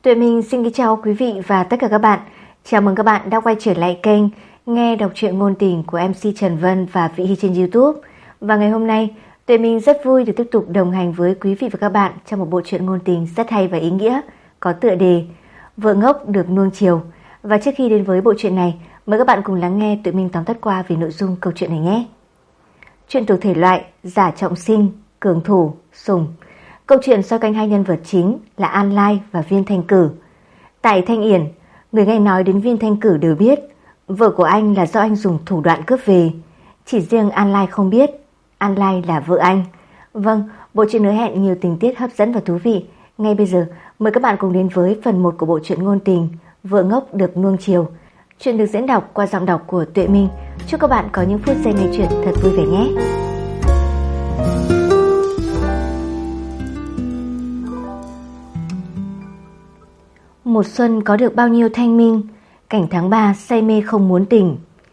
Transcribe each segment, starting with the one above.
Tuệ Minh xin kính chào quý vị và tất cả các bạn. Chào mừng các bạn đã quay trở lại kênh nghe đọc truyện ngôn tình của MC Trần Vân và Vị Hy trên YouTube. Và ngày hôm nay, Tuệ Minh rất vui được tiếp tục đồng hành với quý vị và các bạn trong một bộ truyện ngôn tình rất hay và ý nghĩa, có tựa đề Vợ ngốc được nuông chiều. Và trước khi đến với bộ truyện này, mời các bạn cùng lắng nghe Tuệ Minh tóm tắt qua về nội dung câu chuyện này nhé. Chuyện thuộc thể loại giả trọng sinh, cường thủ, sủng. Câu chuyện xoay quanh hai nhân vật chính là An Lai và Viên Thanh Cử. Tại Thanh Yển, người nghe nói đến Viên Thanh Cử đều biết vợ của anh là do anh dùng thủ đoạn cướp về. Chỉ riêng An Lai không biết An Lai là vợ anh. Vâng, bộ truyện hứa hẹn nhiều tình tiết hấp dẫn và thú vị. Ngay bây giờ, mời các bạn cùng đến với phần 1 của bộ truyện ngôn tình Vợ ngốc được nuông chiều. Chuyện được diễn đọc qua giọng đọc của Tuệ Minh. Chúc các bạn có những phút giây nghe chuyện thật vui vẻ nhé. Một xuân có được bao nhiêu thanh minh, cảnh tháng 3 say mê không muốn tỉnh.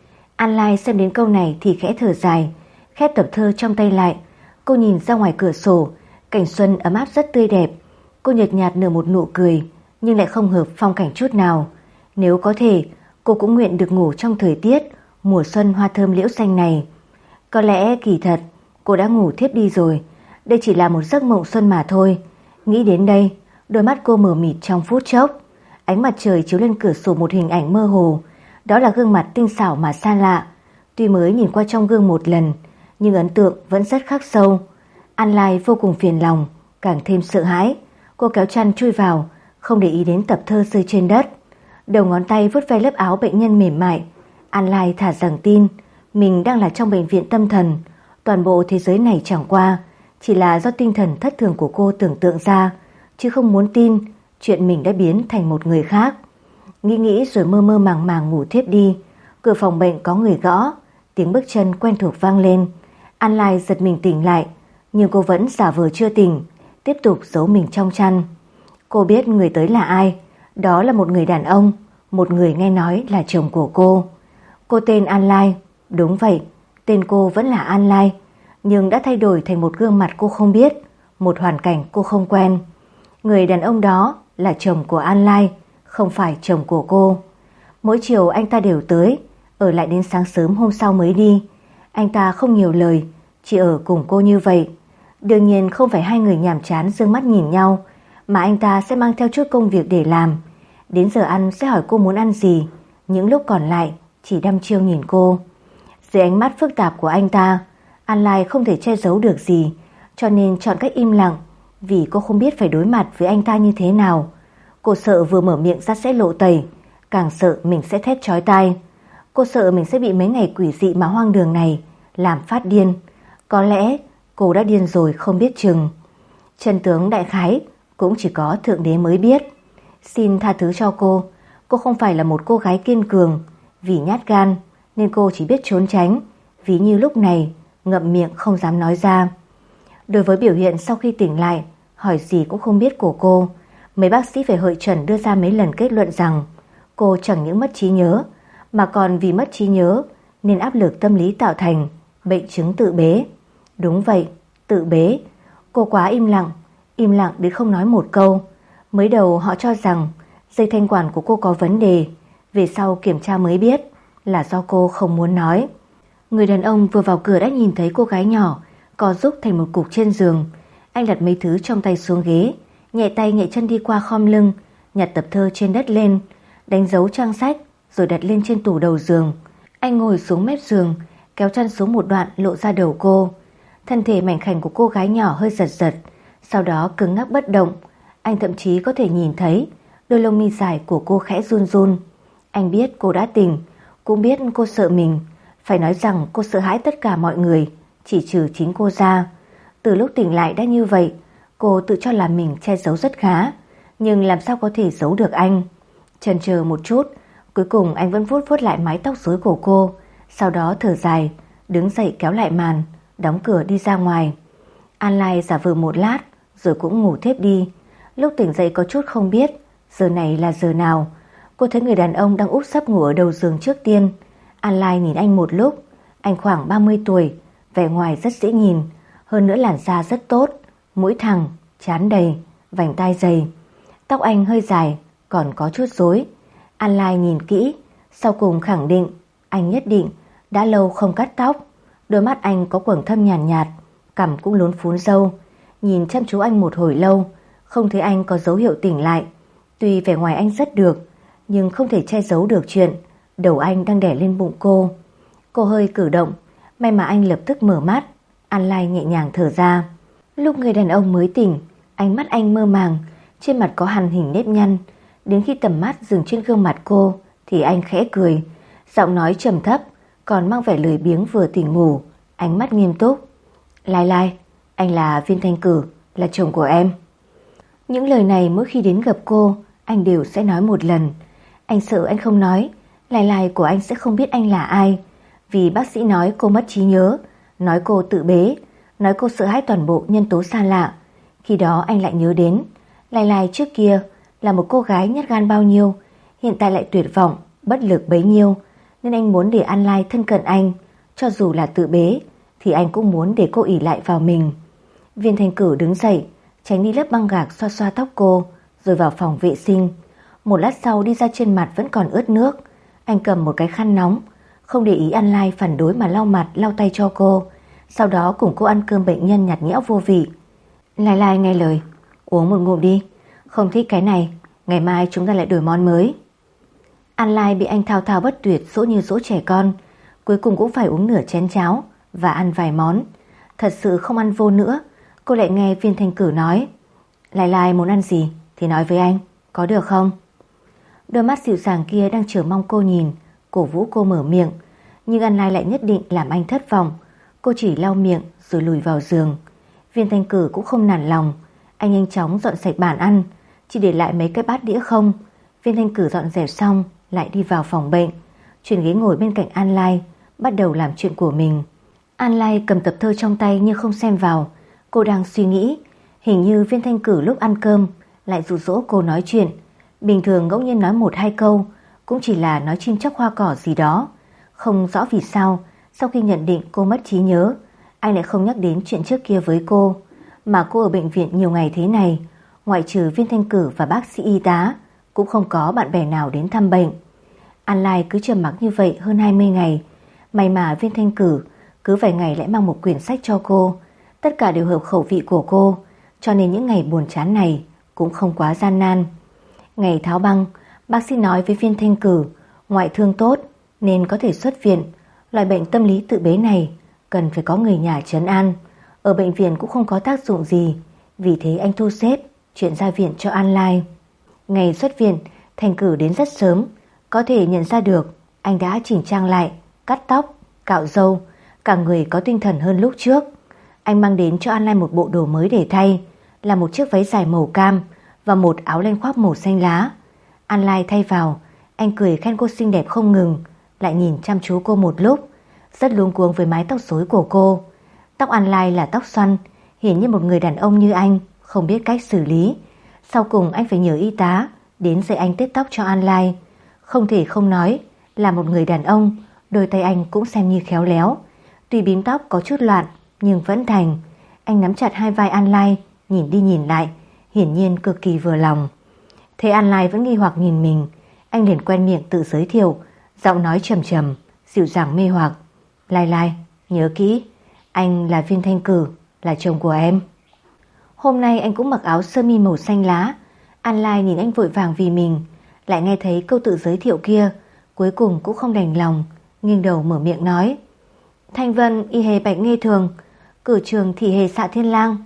An Lai xem đến câu này thì khẽ thở dài, khép tập thơ trong tay lại. Cô nhìn ra ngoài cửa sổ, cảnh xuân ấm áp rất tươi đẹp. Cô nhợt nhạt nở một nụ cười, nhưng lại không hợp phong cảnh chút nào. Nếu có thể, cô cũng nguyện được ngủ trong thời tiết mùa xuân hoa thơm liễu xanh này. Có lẽ kỳ thật, cô đã ngủ thiếp đi rồi. Đây chỉ là một giấc mộng xuân mà thôi. Nghĩ đến đây, đôi mắt cô mờ mịt trong phút chốc. Ánh mặt trời chiếu lên cửa sổ một hình ảnh mơ hồ. Đó là gương mặt tinh xảo mà xa lạ. Tuy mới nhìn qua trong gương một lần, nhưng ấn tượng vẫn rất khắc sâu. An Lai vô cùng phiền lòng, càng thêm sợ hãi. Cô kéo chăn chui vào, không để ý đến tập thơ rơi trên đất. Đầu ngón tay vuốt ve lớp áo bệnh nhân mềm mại. An Lai thả rằng tin mình đang là trong bệnh viện tâm thần. Toàn bộ thế giới này chẳng qua chỉ là do tinh thần thất thường của cô tưởng tượng ra, chứ không muốn tin chuyện mình đã biến thành một người khác. Nghĩ rồi mơ mơ màng màng ngủ thiếp đi. Cửa phòng bệnh có người gõ, tiếng bước chân quen thuộc vang lên. An Lai giật mình tỉnh lại, nhưng cô vẫn giả vờ chưa tỉnh, tiếp tục giấu mình trong chăn. Cô biết người tới là ai. Đó là một người đàn ông, một người nghe nói là chồng của cô. Cô tên An Lai. Đúng vậy, tên cô vẫn là An Lai, nhưng đã thay đổi thành một gương mặt cô không biết, một hoàn cảnh cô không quen. Người đàn ông đó là chồng của An Lai, không phải chồng của cô. Mỗi chiều anh ta đều tới, ở lại đến sáng sớm hôm sau mới đi. Anh ta không nhiều lời, chỉ ở cùng cô như vậy. Đương nhiên không phải hai người nhàm chán dương mắt nhìn nhau, mà anh ta sẽ mang theo chút công việc để làm. Đến giờ ăn sẽ hỏi cô muốn ăn gì, những lúc còn lại chỉ đăm chiêu nhìn cô. Dưới ánh mắt phức tạp của anh ta, An Lai không thể che giấu được gì, cho nên chọn cách im lặng, vì cô không biết phải đối mặt với anh ta như thế nào. Cô sợ vừa mở miệng ra sẽ lộ tẩy, càng sợ mình sẽ thét chói tai. Cô sợ mình sẽ bị mấy ngày quỷ dị mà hoang đường này làm phát điên. Có lẽ cô đã điên rồi không biết chừng. Chân tướng đại khái cũng chỉ có Thượng Đế mới biết. Xin tha thứ cho cô không phải là một cô gái kiên cường. Vì nhát gan nên cô chỉ biết trốn tránh, ví như lúc này ngậm miệng không dám nói ra. Đối với biểu hiện sau khi tỉnh lại, hỏi gì cũng không biết của cô, mấy bác sĩ phải hội trần đưa ra mấy lần kết luận rằng cô chẳng những mất trí nhớ, mà còn vì mất trí nhớ nên áp lực tâm lý tạo thành bệnh chứng tự bế. Đúng vậy, tự bế. Cô quá im lặng đến không nói một câu. Mới đầu họ cho rằng dây thanh quản của cô có vấn đề, về sau kiểm tra mới biết là do cô không muốn nói. Người đàn ông vừa vào cửa đã nhìn thấy cô gái nhỏ co rúm thành một cục trên giường. Anh đặt mấy thứ trong tay xuống ghế, nhẹ tay nhẹ chân đi qua khom lưng, nhặt tập thơ trên đất lên, đánh dấu trang sách rồi đặt lên trên tủ đầu giường. Anh ngồi xuống mép giường, kéo chăn xuống một đoạn lộ ra đầu cô. Thân thể mảnh khảnh của cô gái nhỏ hơi giật giật, sau đó cứng ngắc bất động. Anh thậm chí có thể nhìn thấy đôi lông mi dài của cô khẽ run run. Anh biết cô đã tỉnh, cũng biết cô sợ mình. Phải nói rằng cô sợ hãi tất cả mọi người, chỉ trừ chính cô ra. Từ lúc tỉnh lại đã như vậy, cô tự cho là mình che giấu rất khá, nhưng làm sao có thể giấu được anh. Chần chờ một chút, cuối cùng anh vẫn vuốt vuốt lại mái tóc rối của cô, sau đó thở dài, đứng dậy kéo lại màn, đóng cửa đi ra ngoài. An Lai giả vờ một lát rồi cũng ngủ thiếp đi. Lúc tỉnh dậy có chút không biết giờ này là giờ nào. Cô thấy người đàn ông đang úp sấp ngủ ở đầu giường trước tiên. An Lai nhìn anh một lúc. Anh khoảng 30 tuổi, vẻ ngoài rất dễ nhìn, hơn nữa làn da rất tốt, mũi thẳng, trán đầy, vành tai dày. Tóc anh hơi dài, còn có chút rối. An Lai nhìn kỹ, sau cùng khẳng định anh nhất định đã lâu không cắt tóc. Đôi mắt anh có quầng thâm nhàn nhạt, cằm cũng lún phún râu. Nhìn chăm chú anh một hồi lâu, không thấy anh có dấu hiệu tỉnh lại. Tuy vẻ ngoài anh rất được, nhưng không thể che giấu được chuyện đầu anh đang đè lên bụng cô. Cô hơi cử động, may mà anh lập tức mở mắt. An Lai nhẹ nhàng thở ra. Lúc người đàn ông mới tỉnh, ánh mắt anh mơ màng, trên mặt có hằn hình nếp nhăn. Đến khi tầm mắt dừng trên gương mặt cô thì anh khẽ cười, giọng nói trầm thấp, còn mang vẻ lười biếng vừa tỉnh ngủ, ánh mắt nghiêm túc. Lai Lai, anh là Viên Thanh Cử, là chồng của em. Những lời này mỗi khi đến gặp cô, anh đều sẽ nói một lần. Anh sợ anh không nói, Lai Lai của anh sẽ không biết anh là ai. Vì bác sĩ nói cô mất trí nhớ, nói cô tự bế, nói cô sợ hãi toàn bộ nhân tố xa lạ. Khi đó anh lại nhớ đến Lai Lai trước kia là một cô gái nhát gan bao nhiêu, hiện tại lại tuyệt vọng, bất lực bấy nhiêu. Nên anh muốn để An Lai thân cận anh, cho dù là tự bế thì anh cũng muốn để cô ỷ lại vào mình. Viên Thanh Cử đứng dậy, tránh đi lớp băng gạc xoa xoa tóc cô, rồi vào phòng vệ sinh. Một lát sau đi ra, trên mặt vẫn còn ướt nước. Anh cầm một cái khăn nóng, không để ý An Lai phản đối mà lau mặt lau tay cho cô. Sau đó cùng cô ăn cơm bệnh nhân nhạt nhẽo vô vị. Lai Lai nghe lời, uống một ngụm đi, không thích cái này, ngày mai chúng ta lại đổi món mới. An Lai bị anh thao thao bất tuyệt dỗ như dỗ trẻ con, cuối cùng cũng phải uống nửa chén cháo và ăn vài món. Thật sự không ăn vô nữa, cô lại nghe Viên Thanh Cử nói, Lai Lai muốn ăn gì thì nói với anh, có được không? Đôi mắt dịu dàng kia đang chờ mong cô nhìn, cổ vũ cô mở miệng, nhưng An Lai lại nhất định làm anh thất vọng. Cô chỉ lau miệng rồi lùi vào giường. Viên Thanh Cử cũng không nản lòng, anh nhanh chóng dọn sạch bàn ăn, chỉ để lại mấy cái bát đĩa không. Viên Thanh Cử dọn dẹp xong lại đi vào phòng bệnh, chuyển ghế ngồi bên cạnh An Lai, bắt đầu làm chuyện của mình. An Lai cầm tập thơ trong tay nhưng không xem vào. Cô đang suy nghĩ, hình như Viên Thanh Cử lúc ăn cơm lại dụ dỗ cô nói chuyện. Bình thường ngẫu nhiên nói một hai câu, cũng chỉ là nói chim chóc hoa cỏ gì đó. Không rõ vì sao sau khi nhận định cô mất trí nhớ, anh lại không nhắc đến chuyện trước kia với cô. Mà cô ở bệnh viện nhiều ngày thế này, ngoại trừ Viên Thanh Cử và bác sĩ y tá, cũng không có bạn bè nào đến thăm bệnh. An Lai cứ trầm mặc như vậy hơn 20 ngày. May mà Viên Thanh Cử cứ vài ngày lại mang một quyển sách cho cô. Tất cả đều hợp khẩu vị của cô, cho nên những ngày buồn chán này cũng không quá gian nan. Ngày tháo băng, bác sĩ nói với Viên Thanh Cử ngoại thương tốt nên có thể xuất viện. Loại bệnh tâm lý tự bế này cần phải có người nhà trấn an. Ở bệnh viện cũng không có tác dụng gì, vì thế anh thu xếp chuyện ra viện cho An Lai. Ngày xuất viện, Thanh Cử đến rất sớm, có thể nhận ra được anh đã chỉnh trang lại, cắt tóc, cạo râu, cả người có tinh thần hơn lúc trước. Anh mang đến cho An Lai một bộ đồ mới để thay, là một chiếc váy dài màu cam và một áo len khoác màu xanh lá. An Lai thay vào, anh cười khen cô xinh đẹp không ngừng, lại nhìn chăm chú cô một lúc, rất luống cuống với mái tóc rối của cô. Tóc An Lai là tóc xoăn, hiển nhiên một người đàn ông như anh không biết cách xử lý. Sau cùng anh phải nhờ y tá đến dạy anh tết tóc cho An Lai. Không thể không nói, là một người đàn ông, đôi tay anh cũng xem như khéo léo. Tuy bím tóc có chút loạn nhưng vẫn thành. Anh nắm chặt hai vai An Lai, nhìn đi nhìn lại, hiển nhiên cực kỳ vừa lòng. Thấy An Lai vẫn nghi hoặc nhìn mình, anh liền quen miệng tự giới thiệu, giọng nói trầm trầm, dịu dàng mê hoặc. Lai Lai, nhớ kỹ, anh là Viên Thanh Cử, là chồng của em. Hôm nay anh cũng mặc áo sơ mi màu xanh lá. An Lai nhìn anh vội vàng vì mình, lại nghe thấy câu tự giới thiệu kia, cuối cùng cũng không đành lòng, nghiêng đầu mở miệng nói, Thanh Vân y hề bạch nghe thường, cử trường thị hề xạ thiên lang.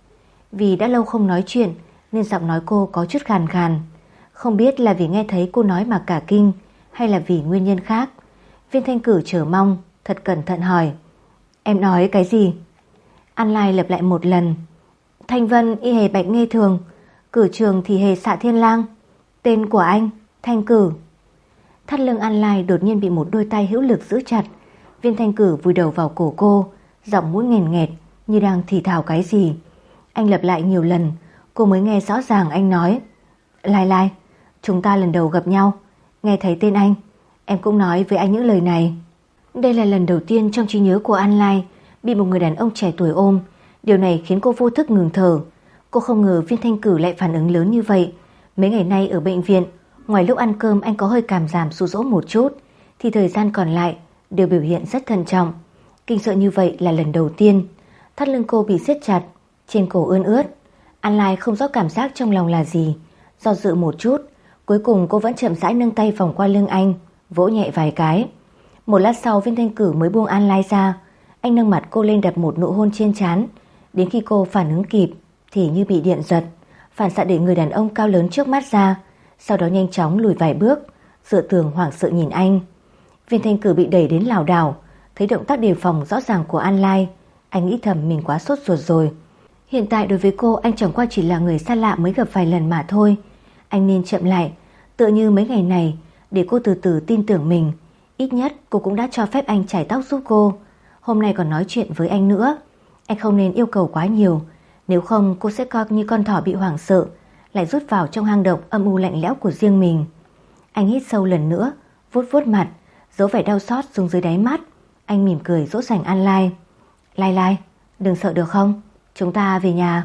Vì đã lâu không nói chuyện nên giọng nói cô có chút khàn khàn. Không biết là vì nghe thấy cô nói mà cả kinh, hay là vì nguyên nhân khác. Viên Thanh Cử chờ mong, thật cẩn thận hỏi, em nói cái gì? An Lai lặp lại một lần, Thanh Vân y hề bạch nghe thường, cử trường thì hề xạ thiên lang. Tên của anh, Thanh Cử. Thắt lưng An Lai đột nhiên bị một đôi tay hữu lực giữ chặt. Viên Thanh Cử vùi đầu vào cổ cô, giọng mũi nghèn nghẹt như đang thì thào cái gì. Anh lặp lại nhiều lần, cô mới nghe rõ ràng anh nói, Lai Lai, chúng ta lần đầu gặp nhau, nghe thấy tên anh, em cũng nói với anh những lời này. Đây là lần đầu tiên trong trí nhớ của An Lai bị một người đàn ông trẻ tuổi ôm. Điều này khiến cô vô thức ngừng thở. Cô không ngờ Viên Thanh Cử lại phản ứng lớn như vậy. Mấy ngày nay ở bệnh viện, ngoài lúc ăn cơm anh có hơi cảm giảm sụ dỗ một chút, thì thời gian còn lại đều biểu hiện rất thận trọng. Kinh sợ như vậy là lần đầu tiên. Thắt lưng cô bị siết chặt, trên cổ ươn ướt. An Lai không rõ cảm giác trong lòng là gì, do dự một chút, cuối cùng cô vẫn chậm rãi nâng tay vòng qua lưng anh, vỗ nhẹ vài cái. Một lát sau Viên Thanh Cử mới buông An Lai ra. Anh nâng mặt cô lên đặt một nụ hôn trên trán. Đến khi cô phản ứng kịp thì như bị điện giật, phản xạ để người đàn ông cao lớn trước mắt ra, sau đó nhanh chóng lùi vài bước, dựa tường hoảng sợ nhìn anh. Viên Thanh Cử bị đẩy đến lảo đảo, thấy động tác đề phòng rõ ràng của An Lai, anh nghĩ thầm mình quá sốt ruột rồi. Hiện tại đối với cô, anh chẳng qua chỉ là người xa lạ mới gặp vài lần mà thôi. Anh nên chậm lại, tựa như mấy ngày này, để cô từ từ tin tưởng mình. Ít nhất cô cũng đã cho phép anh chải tóc giúp cô. Hôm nay còn nói chuyện với anh nữa. Anh không nên yêu cầu quá nhiều, nếu không cô sẽ coi như con thỏ bị hoảng sợ, lại rút vào trong hang động âm u lạnh lẽo của riêng mình. Anh hít sâu lần nữa, vuốt vuốt mặt, giấu vẻ đau xót xuống dưới đáy mắt. Anh mỉm cười dỗ dành An Lai. Lai Lai, đừng sợ được không? Chúng ta về nhà.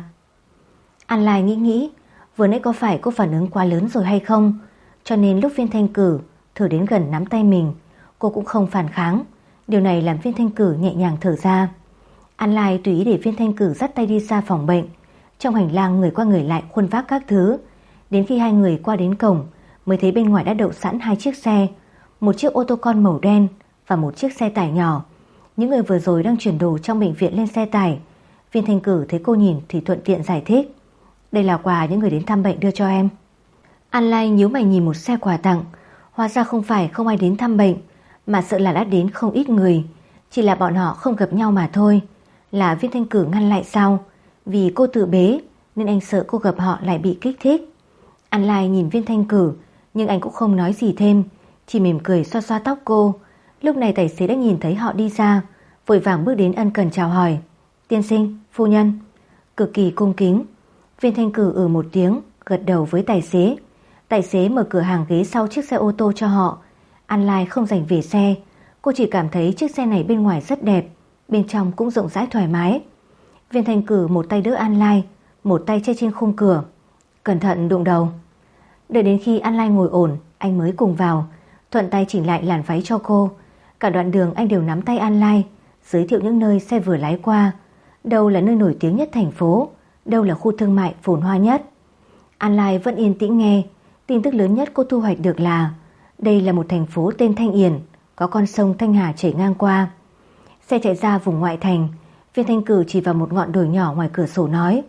An Lai nghĩ, vừa nãy có phải cô phản ứng quá lớn rồi hay không? Cho nên lúc Viên Thanh Cử thử đến gần nắm tay mình, cô cũng không phản kháng. Điều này làm Viên Thanh Cử nhẹ nhàng thở ra. An Lai tùy ý để Viên Thanh Cử dắt tay đi xa phòng bệnh. Trong hành lang người qua người lại khuôn vác các thứ. Đến khi hai người qua đến cổng mới thấy bên ngoài đã đậu sẵn hai chiếc xe, một chiếc ô tô con màu đen và một chiếc xe tải nhỏ. Những người vừa rồi đang chuyển đồ trong bệnh viện lên xe tải. Viên Thanh Cử thấy cô nhìn thì thuận tiện giải thích. Đây là quà những người đến thăm bệnh đưa cho em. An Lai nhíu mày nhìn một xe quà tặng. Hóa ra không phải không ai đến thăm bệnh, mà sợ là đã đến không ít người. Chỉ là bọn họ không gặp nhau mà thôi. Là Viên Thanh Cử ngăn lại sao? Vì cô tự bế nên anh sợ cô gặp họ lại bị kích thích. An Lai nhìn Viên Thanh Cử, nhưng anh cũng không nói gì thêm, chỉ mỉm cười xoa xoa tóc cô. Lúc này tài xế đã nhìn thấy họ đi ra, vội vàng bước đến ân cần chào hỏi. Tiên sinh, phu nhân. Cực kỳ cung kính. Viên Thanh Cử một tiếng, gật đầu với tài xế. Tài xế mở cửa hàng ghế sau chiếc xe ô tô cho họ. An Lai không dành về xe, cô chỉ cảm thấy chiếc xe này bên ngoài rất đẹp, bên trong cũng rộng rãi thoải mái. Viên Thanh Cử một tay đỡ An Lai, một tay che trên khung cửa. Cẩn thận đụng đầu. Đợi đến khi An Lai ngồi ổn, anh mới cùng vào, thuận tay chỉnh lại làn váy cho cô. Cả đoạn đường anh đều nắm tay An Lai, giới thiệu những nơi xe vừa lái qua. Đâu là nơi nổi tiếng nhất thành phố, đâu là khu thương mại phồn hoa nhất. An Lai vẫn yên tĩnh nghe. Tin tức lớn nhất cô thu hoạch được là đây là một thành phố tên Thanh Yển, có con sông Thanh Hà chảy ngang qua. Xe chạy ra vùng ngoại thành. Viên Thanh Cử chỉ vào một ngọn đồi nhỏ ngoài cửa sổ nói,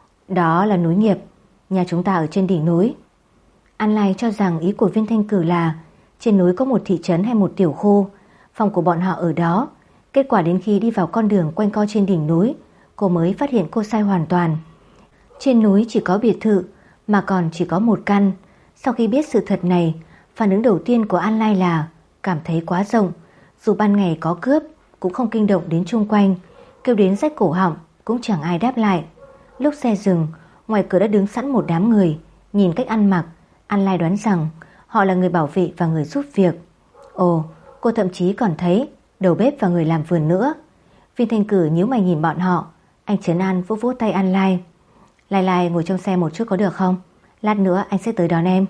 đó là núi Nghiệp, nhà chúng ta ở trên đỉnh núi. An Lai cho rằng ý của Viên Thanh Cử là trên núi có một thị trấn hay một tiểu khu, phòng của bọn họ ở đó. Kết quả đến khi đi vào con đường quanh co trên đỉnh núi, cô mới phát hiện cô sai hoàn toàn. Trên núi chỉ có biệt thự, mà còn chỉ có một căn. Sau khi biết sự thật này, phản ứng đầu tiên của An Lai là cảm thấy quá rộng. Dù ban ngày có cướp cũng không kinh động đến chung quanh, kêu đến rách cổ họng cũng chẳng ai đáp lại. Lúc xe dừng, ngoài cửa đã đứng sẵn một đám người. Nhìn cách ăn mặc, An Lai đoán rằng họ là người bảo vệ và người giúp việc. Ồ, cô thậm chí còn thấy đầu bếp và người làm vườn nữa. Viên Thanh Cử nhíu mày nhìn bọn họ. Anh trấn an vỗ vỗ tay An Lai. Lai Lai ngồi trong xe một chút có được không? Lát nữa anh sẽ tới đón em.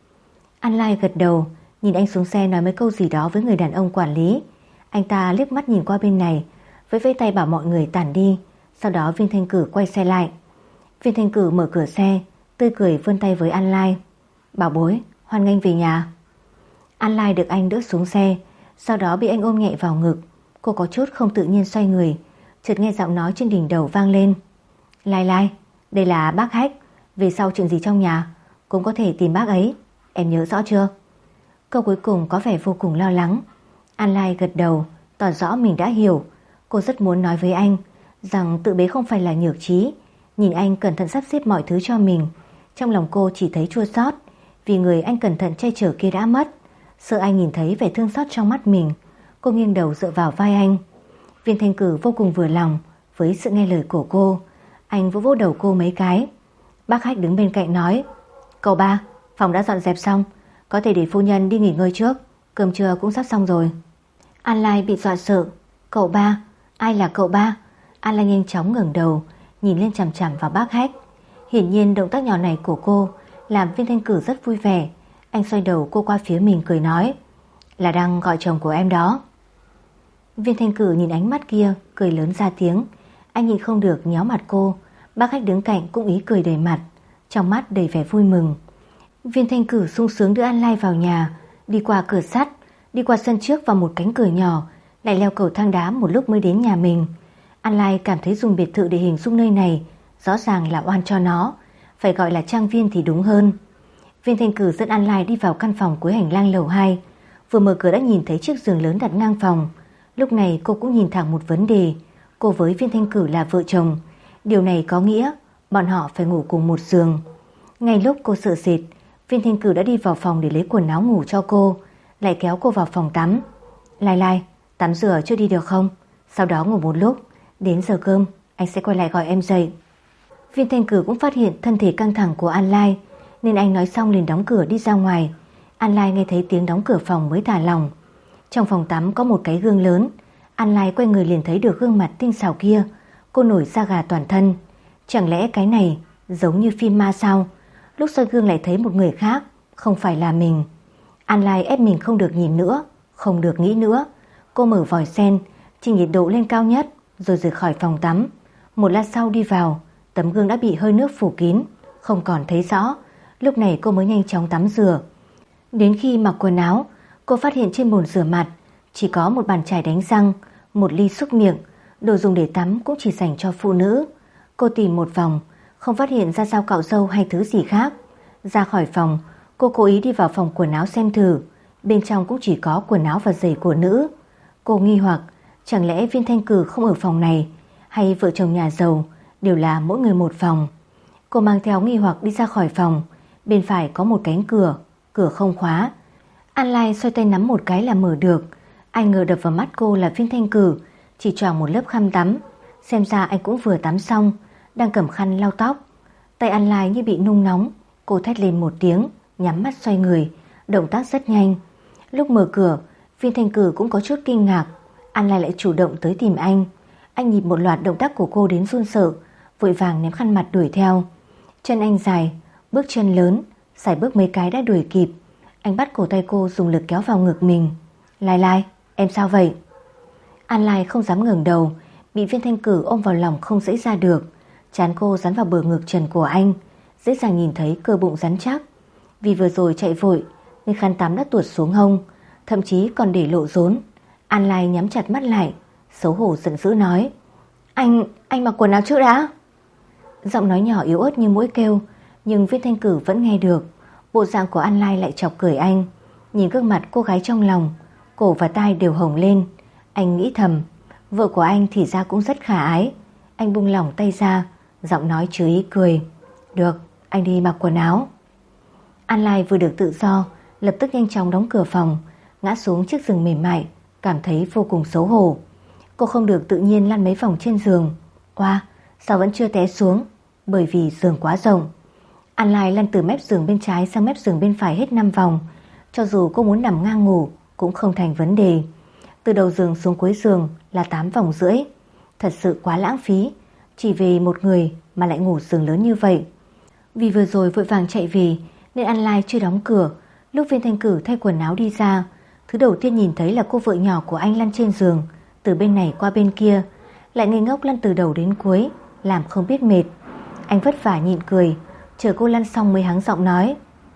An Lai gật đầu, nhìn anh xuống xe nói mấy câu gì đó với người đàn ông quản lý. Anh ta liếc mắt nhìn qua bên này, với vẫy tay bảo mọi người tản đi. Sau đó Viên Thanh Cử quay xe lại. Viên Thanh Cử mở cửa xe, tươi cười vươn tay với An Lai. Bảo bối, hoan nghênh về nhà. An Lai được anh đỡ xuống xe, sau đó bị anh ôm nhẹ vào ngực. Cô có chút không tự nhiên xoay người, chợt nghe giọng nói trên đỉnh đầu vang lên. Lai Lai, đây là bác Hách, về sau chuyện gì trong nhà cũng có thể tìm bác ấy, em nhớ rõ chưa? Câu cuối cùng có vẻ vô cùng lo lắng. An Lai gật đầu, tỏ rõ mình đã hiểu. Cô rất muốn nói với anh rằng tự bế không phải là nhược trí. Nhìn anh cẩn thận sắp xếp mọi thứ cho mình, trong lòng cô chỉ thấy chua xót, vì người anh cẩn thận che chở kia đã mất. Sợ anh nhìn thấy vẻ thương xót trong mắt mình, cô nghiêng đầu dựa vào vai anh. Viên Thanh Cử vô cùng vừa lòng với sự nghe lời của cô. Anh vỗ vỗ đầu cô mấy cái. Bác Hách đứng bên cạnh nói, cậu ba, phòng đã dọn dẹp xong, có thể để phu nhân đi nghỉ ngơi trước, cơm trưa cũng sắp xong rồi. An Lai bị dọa sợ. Cậu ba? Ai là cậu ba? An Lai nhanh chóng ngẩng đầu, nhìn lên chằm chằm vào bác Hách. Hiển nhiên động tác nhỏ này của cô làm Viên Thanh Cử rất vui vẻ. Anh xoay đầu cô qua phía mình cười nói, là đang gọi chồng của em đó. Viên Thanh Cử nhìn ánh mắt kia, cười lớn ra tiếng. Anh nhịn không được nhéo mặt cô. Bác khách đứng cạnh cũng ý cười đầy mặt, trong mắt đầy vẻ vui mừng. Viên Thanh Cử sung sướng đưa An Lai vào nhà, đi qua cửa sắt, đi qua sân trước vào một cánh cửa nhỏ, lại leo cầu thang đá một lúc mới đến nhà mình. An Lai cảm thấy dùng biệt thự để hình dung nơi này rõ ràng là oan cho nó, phải gọi là trang viên thì đúng hơn. Viên Thanh Cử dẫn An Lai đi vào căn phòng cuối hành lang lầu 2. Vừa mở cửa đã nhìn thấy chiếc giường lớn đặt ngang phòng. Lúc này cô cũng nhìn thẳng một vấn đề. Cô với Viên Thanh Cử là vợ chồng. Điều này có nghĩa bọn họ phải ngủ cùng một giường. Ngay lúc cô sợ sệt, Viên Thanh Cử đã đi vào phòng để lấy quần áo ngủ cho cô, lại kéo cô vào phòng tắm. Lai Lai, tắm rửa chưa đi được không? Sau đó ngủ một lúc, đến giờ cơm anh sẽ quay lại gọi em dậy. Viên Thanh Cử cũng phát hiện thân thể căng thẳng của An Lai, nên anh nói xong liền đóng cửa đi ra ngoài. An Lai nghe thấy tiếng đóng cửa phòng mới thả lòng. Trong phòng tắm có một cái gương lớn. An Lai quay người liền thấy được gương mặt tinh xảo kia. Cô nổi da gà toàn thân. Chẳng lẽ cái này giống như phim ma sao? Lúc soi gương lại thấy một người khác, không phải là mình. An Lai ép mình không được nhìn nữa, không được nghĩ nữa. Cô mở vòi sen, chỉnh nhiệt độ lên cao nhất, rồi rời khỏi phòng tắm. Một lát sau đi vào, tấm gương đã bị hơi nước phủ kín, không còn thấy rõ. Lúc này cô mới nhanh chóng tắm rửa. Đến khi mặc quần áo, cô phát hiện trên bồn rửa mặt chỉ có một bàn chải đánh răng, một ly xúc miệng. Đồ dùng để tắm cũng chỉ dành cho phụ nữ. Cô tìm một vòng, không phát hiện ra dao cạo râu hay thứ gì khác. Ra khỏi phòng, cô cố ý đi vào phòng quần áo xem thử. Bên trong cũng chỉ có quần áo và giày của nữ. Cô nghi hoặc, chẳng lẽ Viên Thanh Cử không ở phòng này, hay vợ chồng nhà giàu đều là mỗi người một phòng. Cô mang theo nghi hoặc đi ra khỏi phòng. Bên phải có một cánh cửa, cửa không khóa. An Lai xoay tay nắm một cái là mở được. Ai ngờ đập vào mắt cô là Viên Thanh Cử, chỉ choàng một lớp khăn tắm. Xem ra anh cũng vừa tắm xong, đang cầm khăn lau tóc. Tay An Lai như bị nung nóng. Cô thét lên một tiếng, nhắm mắt xoay người, động tác rất nhanh. Lúc mở cửa, Viên Thanh Cử cũng có chút kinh ngạc. An Lai lại chủ động tới tìm anh. Anh nhìn một loạt động tác của cô đến run sợ, vội vàng ném khăn mặt đuổi theo. Chân anh dài, bước chân lớn, sải bước mấy cái đã đuổi kịp. Anh bắt cổ tay cô dùng lực kéo vào ngực mình. Lai Lai, em sao vậy? An Lai không dám ngẩng đầu, bị Viên Thanh Cử ôm vào lòng không dễ ra được. Trán cô dán vào bờ ngực trần của anh, dễ dàng nhìn thấy cơ bụng rắn chắc. Vì vừa rồi chạy vội nên khăn tắm đã tuột xuống hông, thậm chí còn để lộ rốn. An Lai nhắm chặt mắt lại, xấu hổ giận dữ nói, Anh mặc quần áo trước đã. Giọng nói nhỏ yếu ớt như mũi kêu, nhưng Viên Thanh Cử vẫn nghe được. Bộ dạng của An Lai lại chọc cười anh. Nhìn gương mặt cô gái trong lòng, cổ và tai đều hồng lên. Anh nghĩ thầm, vợ của anh thì ra cũng rất khả ái. Anh buông lỏng tay ra, giọng nói chứa ý cười. Được, anh đi mặc quần áo. An Lai vừa được tự do, lập tức nhanh chóng đóng cửa phòng, ngã xuống chiếc giường mềm mại, cảm thấy vô cùng xấu hổ. Cô không được tự nhiên lăn mấy vòng trên giường. Oa, sao vẫn chưa té xuống? Bởi vì giường quá rộng. An Lai lăn từ mép giường bên trái sang mép giường bên phải hết 5 vòng. Cho dù cô muốn nằm ngang ngủ cũng không thành vấn đề. Từ đầu giường xuống cuối giường là 8 vòng rưỡi. Thật sự quá lãng phí, chỉ vì một người mà lại ngủ giường lớn như vậy. Vì vừa rồi vội vàng chạy về nên An Lai chưa đóng cửa. Lúc Viên Thanh Cử thay quần áo đi ra, thứ đầu tiên nhìn thấy là cô vợ nhỏ của anh lăn trên giường, từ bên này qua bên kia, lại ngây ngốc lăn từ đầu đến cuối, làm không biết mệt. Anh vất vả nhịn cười, chờ cô lăn xong mới hắng giọng nói,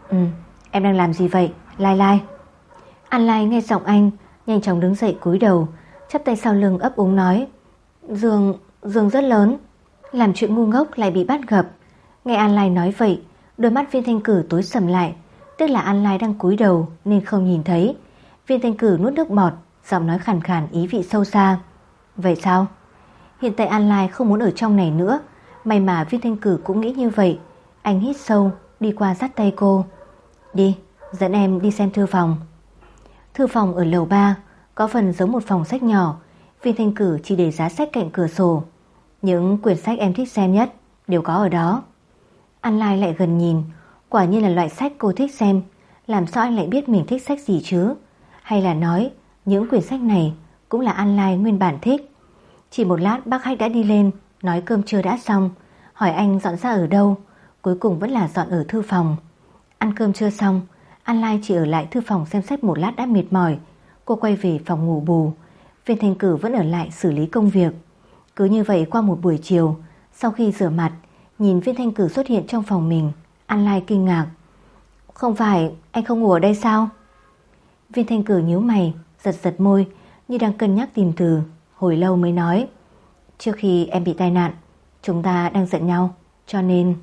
em đang làm gì vậy, Lai Lai? An Lai nghe giọng anh, nhanh chóng đứng dậy cúi đầu, chắp tay sau lưng ấp úng nói, giường rất lớn. Làm chuyện ngu ngốc lại bị bắt gặp. Nghe An Lai nói vậy, đôi mắt Viên Thanh Cử tối sầm lại. Tức là An Lai đang cúi đầu nên không nhìn thấy. Viên Thanh Cử nuốt nước bọt, giọng nói khàn khàn ý vị sâu xa. Vậy sao? Hiện tại An Lai không muốn ở trong này nữa. May mà Viên Thanh Cử cũng nghĩ như vậy. Anh hít sâu, đi qua dắt tay cô. Đi, dẫn em đi xem thư phòng. Thư phòng ở lầu 3, có phần giống một phòng sách nhỏ. Viên Thanh Cử chỉ để giá sách cạnh cửa sổ. Những quyển sách em thích xem nhất đều có ở đó. An Lai lại gần nhìn, quả nhiên là loại sách cô thích xem. Làm sao anh lại biết mình thích sách gì chứ? Hay là nói những quyển sách này cũng là An Lai nguyên bản thích? Chỉ một lát bác khách đã đi lên, nói cơm trưa đã xong, hỏi anh dọn ra ở đâu. Cuối cùng vẫn là dọn ở thư phòng. Ăn cơm chưa xong, An Lai chỉ ở lại thư phòng xem sách một lát đã mệt mỏi. Cô quay về phòng ngủ bù. Viên Thanh Cử vẫn ở lại xử lý công việc. Cứ như vậy qua một buổi chiều, sau khi rửa mặt, nhìn Viên Thanh Cử xuất hiện trong phòng mình, An Lai kinh ngạc. Không phải anh không ngủ ở đây sao? Viên Thanh Cử nhíu mày, giật giật môi như đang cân nhắc tìm từ, hồi lâu mới nói. Trước khi em bị tai nạn, chúng ta đang giận nhau, cho nên...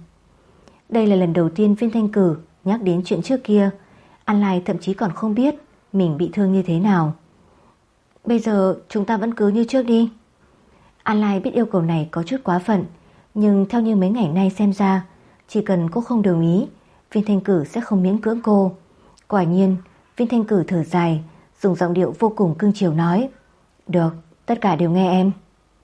Đây là lần đầu tiên Viên Thanh Cử nhắc đến chuyện trước kia. An Lai thậm chí còn không biết mình bị thương như thế nào. Bây giờ chúng ta vẫn cứ như trước đi. An Lai biết yêu cầu này có chút quá phận, nhưng theo như mấy ngày nay xem ra, chỉ cần cô không đồng ý, Viên Thanh Cử sẽ không miễn cưỡng cô. Quả nhiên, Viên Thanh Cử thở dài, dùng giọng điệu vô cùng cưng chiều nói. Được, tất cả đều nghe em.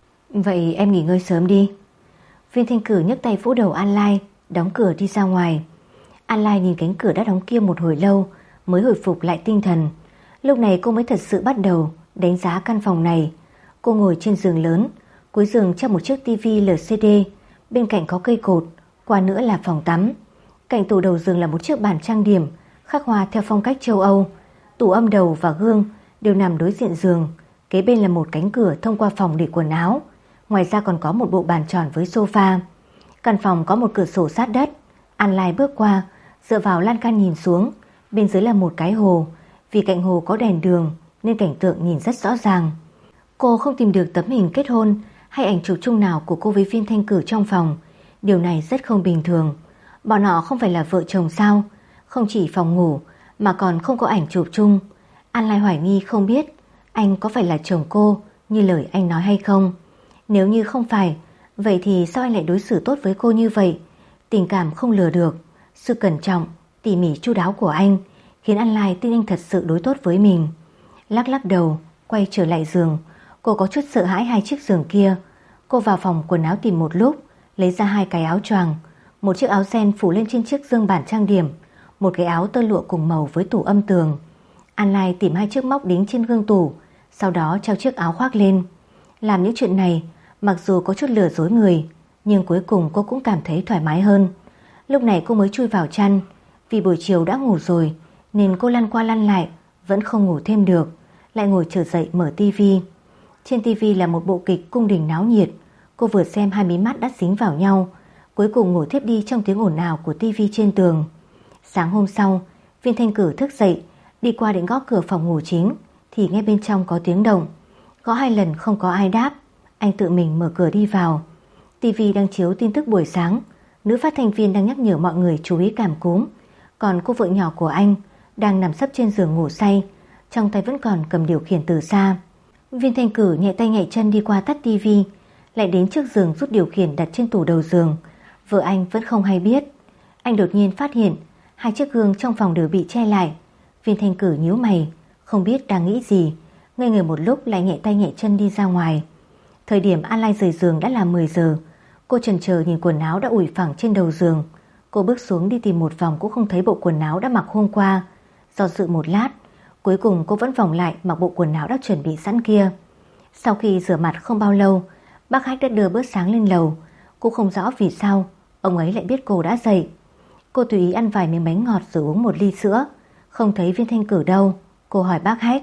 Vậy em nghỉ ngơi sớm đi. Viên Thanh Cử nhấc tay vỗ đầu An Lai, đóng cửa đi ra ngoài. An Lai nhìn cánh cửa đã đóng kia một hồi lâu mới hồi phục lại tinh thần. Lúc này cô mới thật sự bắt đầu đánh giá căn phòng này. Cô ngồi trên giường lớn, cuối giường treo một chiếc tivi LCD, bên cạnh có cây cột, qua nữa là phòng tắm. Cạnh tủ đầu giường là một chiếc bàn trang điểm khắc hoa theo phong cách châu Âu. Tủ âm đầu và gương đều nằm đối diện giường. Kế bên là một cánh cửa thông qua phòng để quần áo. Ngoài ra còn có một bộ bàn tròn với sofa. Căn phòng có một cửa sổ sát đất. An Lai bước qua, dựa vào lan can nhìn xuống. Bên dưới là một cái hồ. Vì cạnh hồ có đèn đường nên cảnh tượng nhìn rất rõ ràng. Cô không tìm được tấm hình kết hôn hay ảnh chụp chung nào của cô với Viên Thanh Cử trong phòng. Điều này rất không bình thường. Bọn họ không phải là vợ chồng sao? Không chỉ phòng ngủ mà còn không có ảnh chụp chung. An Lai hoài nghi không biết anh có phải là chồng cô như lời anh nói hay không. Nếu như không phải, vậy thì sao anh lại đối xử tốt với cô như vậy? Tình cảm không lừa được. Sự cẩn trọng, tỉ mỉ chu đáo của anh khiến An Lai tin anh thật sự đối tốt với mình. Lắc lắc đầu, quay trở lại giường. Cô có chút sợ hãi hai chiếc giường kia. Cô vào phòng quần áo tìm một lúc, lấy ra hai cái áo choàng. Một chiếc áo ren phủ lên trên chiếc giường bản trang điểm, một cái áo tơ lụa cùng màu với tủ âm tường. An Lai tìm hai chiếc móc đính trên gương tủ, sau đó treo chiếc áo khoác lên. Làm những chuyện này, mặc dù có chút lừa dối người, nhưng cuối cùng cô cũng cảm thấy thoải mái hơn. Lúc này cô mới chui vào chăn. Vì buổi chiều đã ngủ rồi nên cô lăn qua lăn lại, vẫn không ngủ thêm được, lại ngồi trở dậy mở tivi. Trên tivi là một bộ kịch cung đình náo nhiệt. Cô vừa xem hai mí mắt đã dính vào nhau, cuối cùng ngủ thiếp đi trong tiếng ồn ào của tivi trên tường. Sáng hôm sau, Viên Thanh Cử thức dậy, đi qua đến gõ cửa phòng ngủ chính thì nghe bên trong có tiếng động. Gõ hai lần không có ai đáp, anh tự mình mở cửa đi vào. tivi đang chiếu tin tức buổi sáng, nữ phát thanh viên đang nhắc nhở mọi người chú ý cảm cúm. Còn cô vợ nhỏ của anh đang nằm sấp trên giường ngủ say, trong tay vẫn còn cầm điều khiển từ xa. Viên Thanh Cử nhẹ tay nhẹ chân đi qua tắt tivi, lại đến trước giường rút điều khiển đặt trên tủ đầu giường. Vợ anh vẫn không hay biết. Anh đột nhiên phát hiện hai chiếc gương trong phòng đều bị che lại. Viên Thanh Cử nhíu mày, không biết đang nghĩ gì, ngây người một lúc lại nhẹ tay nhẹ chân đi ra ngoài. Thời điểm An Lai rời giường đã là 10 giờ. Cô chần chờ nhìn quần áo đã ủi phẳng trên đầu giường. Cô bước xuống đi tìm một vòng cũng không thấy bộ quần áo đã mặc hôm qua. Do dự một lát, cuối cùng cô vẫn vòng lại mặc bộ quần áo đã chuẩn bị sẵn kia. Sau khi rửa mặt không bao lâu, bác khách đã đưa bữa sáng lên lầu. Cô không rõ vì sao ông ấy lại biết cô đã dậy. Cô tùy ý ăn vài miếng bánh ngọt rồi uống một ly sữa. Không thấy Viên Thanh Cử đâu. Cô hỏi bác khách: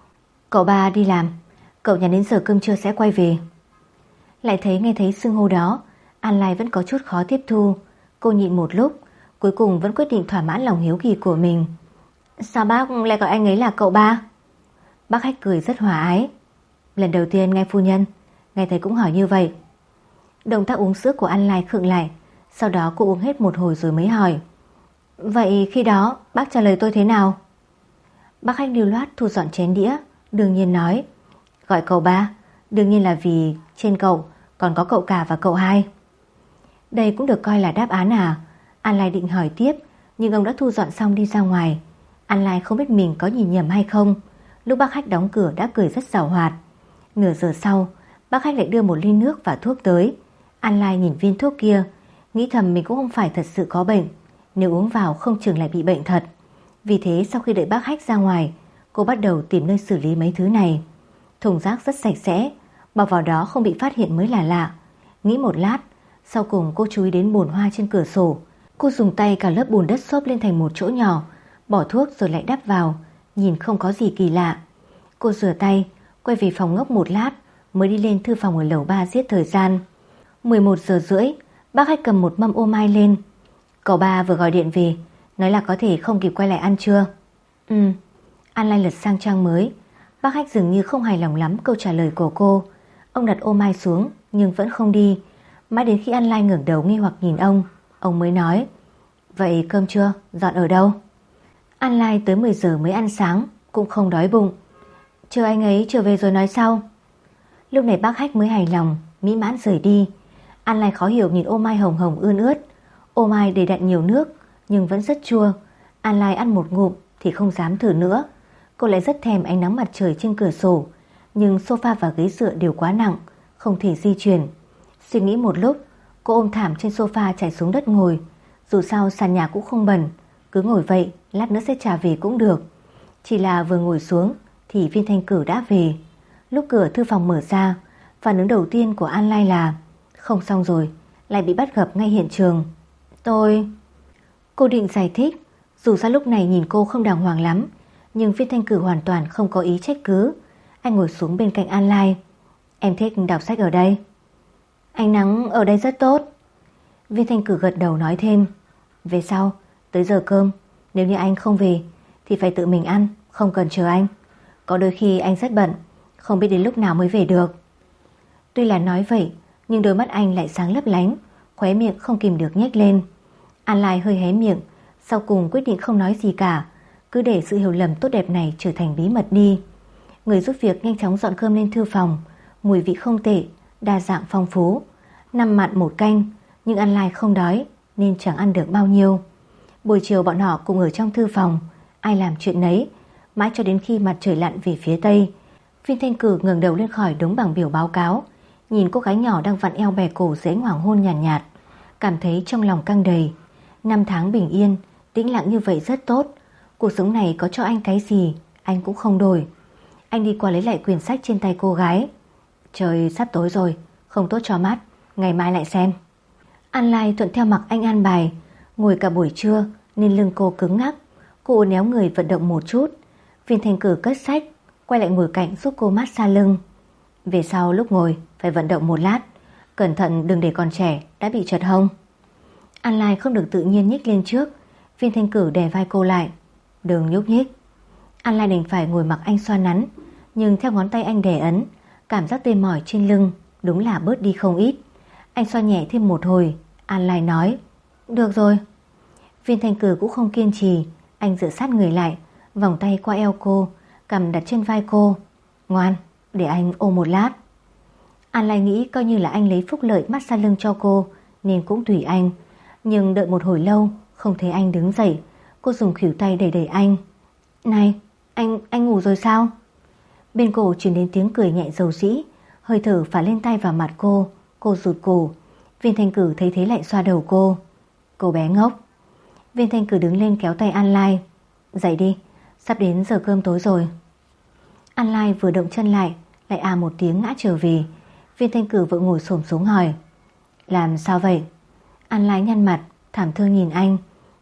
Cậu ba đi làm, cậu nhắn đến giờ cơm trưa sẽ quay về. Lại nghe thấy xưng hô đó, An Lai vẫn có chút khó tiếp thu. Cô nhịn một lúc, cuối cùng vẫn quyết định thỏa mãn lòng hiếu kỳ của mình. Sao bác lại gọi anh ấy là cậu ba? Bác khách cười rất hòa ái. Lần đầu tiên nghe phu nhân, nghe thấy cũng hỏi như vậy. Động tác uống sữa của An Lai khựng lại, sau đó cô uống hết một hồi rồi mới hỏi: Vậy khi đó bác trả lời tôi thế nào? Bác khách lưu loát thu dọn chén đĩa, đương nhiên nói: Gọi cậu ba, đương nhiên là vì trên cậu còn có cậu cả và cậu hai. Đây cũng được coi là đáp án à? An Lai định hỏi tiếp, nhưng ông đã thu dọn xong đi ra ngoài. An Lai không biết mình có nhìn nhầm hay không. Lúc bác khách đóng cửa đã cười rất giàu hoạt. Nửa giờ sau, bác khách lại đưa một ly nước và thuốc tới. An Lai nhìn viên thuốc kia, nghĩ thầm mình cũng không phải thật sự có bệnh, nếu uống vào không chừng lại bị bệnh thật. Vì thế sau khi đợi bác khách ra ngoài, cô bắt đầu tìm nơi xử lý mấy thứ này. Thùng rác rất sạch sẽ, bỏ vào đó không bị phát hiện mới là lạ. Nghĩ một lát, sau cùng cô chú ý đến bồn hoa trên cửa sổ. Cô dùng tay cả lớp bùn đất xốp lên thành một chỗ nhỏ, bỏ thuốc rồi lại đắp vào, nhìn không có gì kỳ lạ. Cô rửa tay, quay về phòng ngốc một lát, mới đi lên thư phòng ở lầu 3 giết thời gian. 11 giờ rưỡi, bác Hách cầm một mâm ô mai lên. Cậu ba vừa gọi điện về, nói là có thể không kịp quay lại ăn trưa. An Lai lật sang trang mới. Bác Hách dường như không hài lòng lắm câu trả lời của cô. Ông đặt ô mai xuống nhưng vẫn không đi. Mãi đến khi An Lai ngẩng đầu nghi hoặc nhìn ông mới nói: Vậy cơm trưa dọn ở đâu? An Lai tới 10 giờ mới ăn sáng, cũng không đói bụng. Chờ anh ấy trở về rồi nói sau. Lúc này bác Hách mới hài lòng, mỹ mãn rời đi. An Lai khó hiểu nhìn ô mai hồng hồng ươn ướt. Ô mai đầy đặn nhiều nước nhưng vẫn rất chua. An Lai ăn một ngụm thì không dám thử nữa. Cô lại rất thèm ánh nắng mặt trời trên cửa sổ, nhưng sofa và ghế dựa đều quá nặng, không thể di chuyển. Suy nghĩ một lúc, cô ôm thảm trên sofa trải xuống đất ngồi. Dù sao sàn nhà cũng không bẩn, cứ ngồi vậy, lát nữa sẽ trả về cũng được. Chỉ là vừa ngồi xuống thì Viên Thanh Cử đã về. Lúc cửa thư phòng mở ra, phản ứng đầu tiên của An Lai là không xong rồi, lại bị bắt gặp ngay hiện trường. Cô định giải thích, dù sao lúc này nhìn cô không đàng hoàng lắm, nhưng Viên Thanh Cử hoàn toàn không có ý trách cứ. Anh ngồi xuống bên cạnh An Lai. Em thích đọc sách ở đây. Ánh nắng ở đây rất tốt. Viên Thanh Cử gật đầu nói thêm: Về sau, tới giờ cơm, nếu như anh không về thì phải tự mình ăn, không cần chờ anh. Có đôi khi anh rất bận, không biết đến lúc nào mới về được. Tuy là nói vậy, nhưng đôi mắt anh lại sáng lấp lánh, khóe miệng không kìm được nhếch lên. An Lai hơi hé miệng, sau cùng quyết định không nói gì cả, cứ để sự hiểu lầm tốt đẹp này trở thành bí mật đi. Người giúp việc nhanh chóng dọn cơm lên thư phòng. Mùi vị không tệ, đa dạng phong phú, 5 mặn 1 canh, nhưng An Lai không đói nên chẳng ăn được bao nhiêu. Buổi chiều bọn họ cùng ở trong thư phòng, ai làm chuyện nấy, mãi cho đến khi mặt trời lặn về phía tây. Viên Thanh Cử ngẩng đầu lên khỏi đống bảng biểu báo cáo, nhìn cô gái nhỏ đang vặn eo bè cổ dưới ánh hoàng hôn nhàn nhạt, cảm thấy trong lòng căng đầy. 5 tháng bình yên, tĩnh lặng như vậy rất tốt. Cuộc sống này có cho anh cái gì, anh cũng không đổi. Anh đi qua lấy lại quyển sách trên tay cô gái. Trời sắp tối rồi, không tốt cho mắt, ngày mai lại xem. An Lai thuận theo mặc anh an bài. Ngồi cả buổi trưa nên lưng cô cứng ngắc. Cô uốn éo người vận động một chút. Viên Thanh Cử cất sách, quay lại ngồi cạnh giúp cô massage lưng. Về sau lúc ngồi phải vận động một lát, cẩn thận đừng để còn trẻ đã bị trật hông. An Lai không được tự nhiên nhích lên trước. Viên Thanh Cử đè vai cô lại: Đừng nhúc nhích. An Lai đành phải ngồi mặc anh xoa nắn, nhưng theo ngón tay anh đè ấn, cảm giác tê mỏi trên lưng đúng là bớt đi không ít. Anh xoa nhẹ thêm một hồi. An Lai nói: Được rồi. Viên Thanh Cử cũng không kiên trì. Anh dựa sát người lại, vòng tay qua eo cô, cằm đặt trên vai cô. Ngoan, để anh ôm một lát. An Lai nghĩ coi như là anh lấy phúc lợi massage lưng cho cô, nên cũng tùy anh. Nhưng đợi một hồi lâu không thấy anh đứng dậy. Cô dùng khuỷu tay đẩy đẩy anh. Này, anh ngủ rồi sao? Bên cổ truyền đến tiếng cười nhẹ dầu dĩ, hơi thở phả lên tay vào mặt cô. Cô rụt cổ. Viên Thanh Cử thấy thế lại xoa đầu cô. Cô bé ngốc. Viên Thanh Cử đứng lên kéo tay An Lai. Dậy đi, sắp đến giờ cơm tối rồi. An Lai vừa động chân lại một tiếng ngã trở về. Viên Thanh Cử vội ngồi xổm xuống hỏi: Làm sao vậy? An Lai nhăn mặt, thảm thương nhìn anh.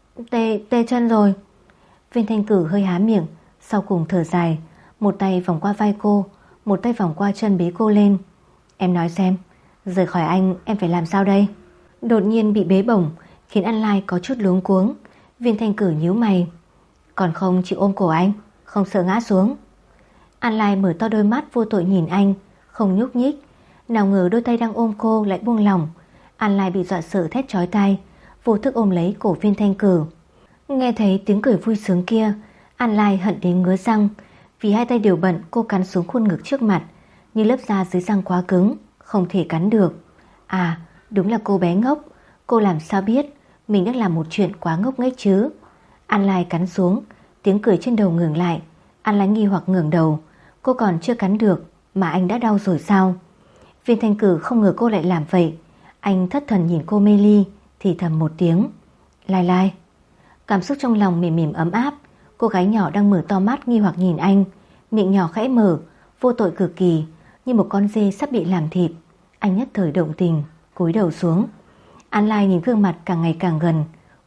Tê chân rồi. Viên Thanh Cử hơi há miệng, sau cùng thở dài, một tay vòng qua vai cô, một tay vòng qua chân bế cô lên. Em nói xem, rời khỏi anh em phải làm sao đây? Đột nhiên bị bế bổng khiến An Lai có chút luống cuống. Viên Thanh Cử nhíu mày. Còn không chịu ôm cổ anh, không sợ ngã xuống? An Lai mở to đôi mắt vô tội nhìn anh, không nhúc nhích. Nào ngờ đôi tay đang ôm cô lại buông lỏng. An Lai bị dọa sợ thét chói tai, vô thức ôm lấy cổ Viên Thanh Cử. Nghe thấy tiếng cười vui sướng kia, An Lai hận đến ngứa răng. Vì hai tay đều bận, cô cắn xuống khuôn ngực trước mặt, nhưng lớp da dưới răng quá cứng, không thể cắn được. À, đúng là cô bé ngốc. Cô làm sao biết mình đang làm một chuyện quá ngốc nghếch chứ? An Lai cắn xuống, tiếng cười trên đầu ngừng lại. An Lai nghi hoặc ngẩng đầu. Cô còn chưa cắn được mà anh đã đau rồi sao? Viên Thanh Cử không ngờ cô lại làm vậy. Anh thất thần nhìn cô mê ly, thì thầm một tiếng. Lai Lai. Cảm xúc trong lòng mềm mềm ấm áp. Cô gái nhỏ đang mở to mắt nghi hoặc nhìn anh, miệng nhỏ khẽ mở, vô tội cực kỳ, như một con dê sắp bị làm thịt. Anh nhất thời động tình, cúi đầu xuống. An Lai nhìn gương mặt càng ngày càng gần.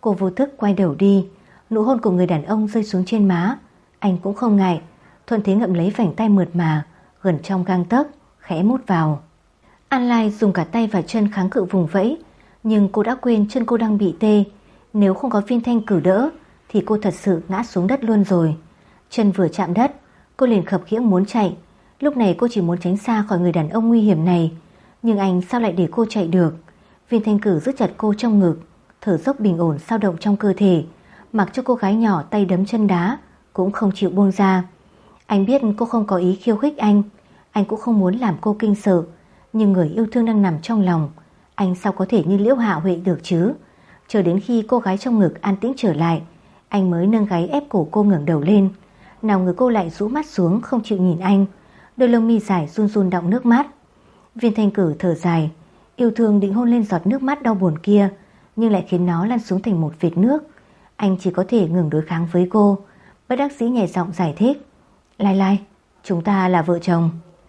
Cô vô thức quay đầu đi. Nụ hôn của người đàn ông rơi xuống trên má. Anh cũng không ngại, thuận thế ngậm lấy vành tay mượt mà, gần trong gang tấc, khẽ mút vào. An Lai dùng cả tay và chân kháng cự vùng vẫy, nhưng cô đã quên chân cô đang bị tê. Nếu không có Viên Thanh Cử đỡ thì cô thật sự ngã xuống đất luôn rồi. Chân vừa chạm đất, cô liền khập khiễng muốn chạy. Lúc này cô chỉ muốn tránh xa khỏi người đàn ông nguy hiểm này. Nhưng anh sao lại để cô chạy được? Viên Thanh Cử giữ chặt cô trong ngực, thở dốc bình ổn sao động trong cơ thể, mặc cho cô gái nhỏ tay đấm chân đá cũng không chịu buông ra. Anh biết cô không có ý khiêu khích anh cũng không muốn làm cô kinh sợ, nhưng người yêu thương đang nằm trong lòng, anh sao có thể như Liễu Hạ Huệ được chứ? Chờ đến khi cô gái trong ngực an tĩnh trở lại, anh mới nâng gáy ép cổ cô ngẩng đầu lên. Nào ngờ cô lại rũ mắt xuống không chịu nhìn anh, đôi lông mi dài run run đọng nước mắt. Viên Thanh Cử thở dài, yêu thương định hôn lên giọt nước mắt đau buồn kia, nhưng lại khiến nó lăn xuống thành một vệt nước. Anh chỉ có thể ngừng đối kháng với cô, bất đắc dĩ nhẹ giọng giải thích. Lai Lai, chúng ta là vợ chồng.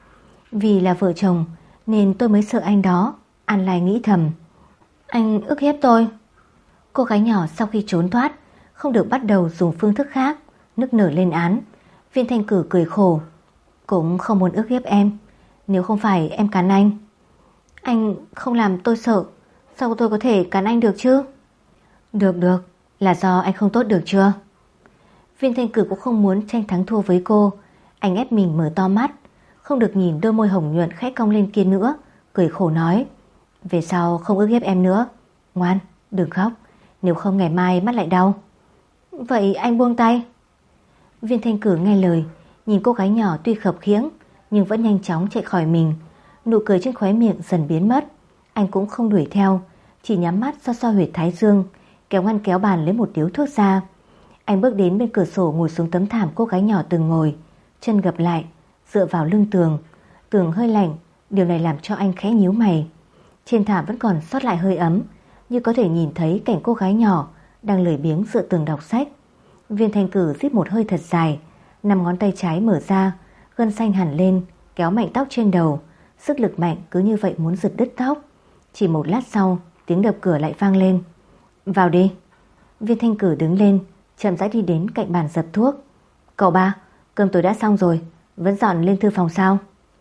Vì là vợ chồng nên tôi mới sợ anh đó, An Lai nghĩ thầm. Anh ức hiếp tôi. Cô gái nhỏ sau khi trốn thoát không được bắt đầu dùng phương thức khác, nức nở lên án. Viên Thanh Cử cười khổ. Cũng không muốn ức hiếp em, nếu không phải em cắn anh. Anh không làm tôi sợ, sao tôi có thể cắn anh được chứ? Được, là do anh không tốt được chưa? Viên Thanh Cử cũng không muốn tranh thắng thua với cô. Anh ép mình mở to mắt, không được nhìn đôi môi hồng nhuận khẽ cong lên kia nữa, cười khổ nói. Về sau không ức hiếp em nữa. Ngoan, đừng khóc, nếu không ngày mai mắt lại đau. Vậy anh buông tay. Viên Thanh Cử nghe lời, nhìn cô gái nhỏ tuy khập khiễng nhưng vẫn nhanh chóng chạy khỏi mình. Nụ cười trên khóe miệng dần biến mất. Anh cũng không đuổi theo, chỉ nhắm mắt xoa xoa huyệt thái dương, kéo ngăn kéo bàn lấy một điếu thuốc ra. Anh bước đến bên cửa sổ, ngồi xuống tấm thảm cô gái nhỏ từng ngồi, chân gập lại, dựa vào lưng tường. Tường hơi lạnh, điều này làm cho anh khẽ nhíu mày. Trên thảm vẫn còn sót lại hơi ấm, như có thể nhìn thấy cảnh cô gái nhỏ đang lười biếng dựa tường đọc sách. Viên Thanh Cử rít một hơi thật dài, 5 ngón tay trái mở ra, gân xanh hẳn lên, kéo mạnh tóc trên đầu. Sức lực mạnh cứ như vậy muốn giật đứt tóc. Chỉ một lát sau, tiếng đập cửa lại vang lên. Vào đi. Viên Thanh Cử đứng lên, chậm rãi đi đến cạnh bàn dập thuốc. Cậu ba, cơm tối đã xong rồi, vẫn dọn lên thư phòng sao?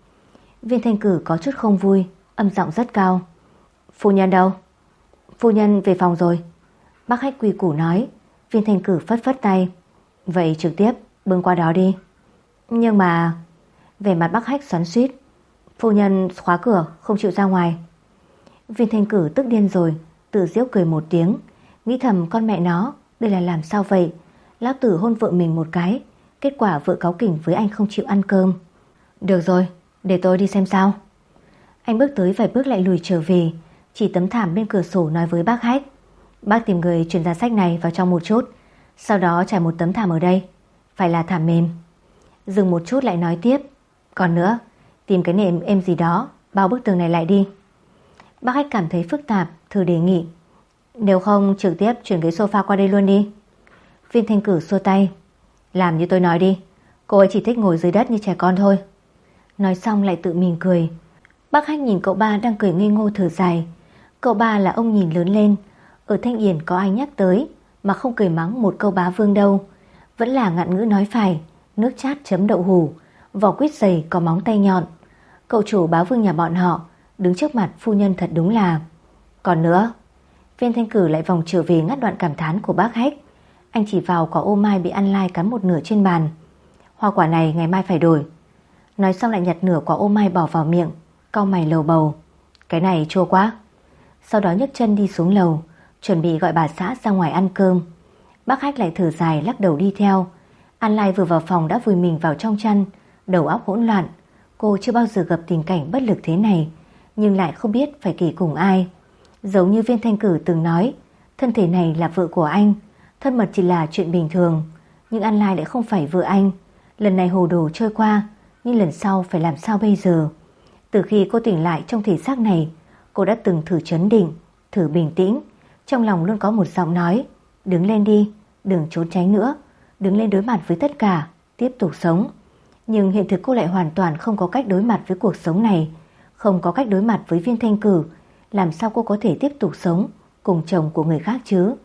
Viên Thanh Cử có chút không vui, âm giọng rất cao. Phu nhân đâu? Phu nhân về phòng rồi. Bác khách quy củ nói. Viên Thanh Cử phất phất tay. Vậy trực tiếp bưng qua đó đi. Nhưng mà... Vẻ mặt bác khách xoắn xuýt. Phu nhân khóa cửa không chịu ra ngoài. Viên Thanh Cử tức điên rồi, tự giễu cười một tiếng, nghĩ thầm con mẹ nó, đây là làm sao vậy? Lão tử hôn vợ mình một cái, kết quả vợ cáu kỉnh với anh không chịu ăn cơm. Được rồi, để tôi đi xem sao. Anh bước tới vài bước lại lùi trở về, chỉ tấm thảm bên cửa sổ nói với bác khách. Bác tìm người chuyển giá sách này vào trong một chút, sau đó trải một tấm thảm ở đây, phải là thảm mềm. Dừng một chút lại nói tiếp. Còn nữa, tìm cái nệm êm gì đó bao bức tường này lại đi. Bác khách cảm thấy phức tạp, thử đề nghị. Nếu không trực tiếp chuyển ghế sofa qua đây luôn đi. Viên Thanh Cử xua tay. Làm như tôi nói đi, cô ấy chỉ thích ngồi dưới đất như trẻ con thôi. Nói xong lại tự mình cười. Bác khách nhìn cậu ba đang cười ngây ngô thở dài. Cậu ba là ông nhìn lớn lên, ở Thanh Yển có ai nhắc tới mà không cười mắng một câu bá vương đâu. Vẫn là ngạn ngữ nói phải, nước chát chấm đậu hủ, vỏ quýt dày có móng tay nhọn. Cậu chủ bá vương nhà bọn họ đứng trước mặt phu nhân thật đúng là. Còn nữa, Viên Thanh Cử lại vòng trở về ngắt đoạn cảm thán của bác khách. Anh chỉ vào quả ô mai bị An Lai cắn một nửa trên bàn. Hoa quả này ngày mai phải đổi. Nói xong lại nhặt nửa quả ô mai bỏ vào miệng, cau mày lầu bầu. Cái này chua quá. Sau đó nhấc chân đi xuống lầu, chuẩn bị gọi bà xã ra ngoài ăn cơm. Bác khách lại thở dài lắc đầu đi theo. An Lai vừa vào phòng đã vùi mình vào trong chăn, đầu óc hỗn loạn. Cô chưa bao giờ gặp tình cảnh bất lực thế này, nhưng lại không biết phải kể cùng ai. Giống như Viên Thanh Cử từng nói, thân thể này là vợ của anh, thân mật chỉ là chuyện bình thường. Nhưng An Lai lại không phải vợ anh. Lần này hồ đồ trôi qua, nhưng lần sau phải làm sao bây giờ? Từ khi cô tỉnh lại trong thể xác này, cô đã từng thử trấn định, thử bình tĩnh. Trong lòng luôn có một giọng nói, đứng lên đi, đừng trốn tránh nữa, đứng lên đối mặt với tất cả, tiếp tục sống. Nhưng hiện thực cô lại hoàn toàn không có cách đối mặt với cuộc sống này, không có cách đối mặt với Viên Thanh Cử. Làm sao cô có thể tiếp tục sống cùng chồng của người khác chứ?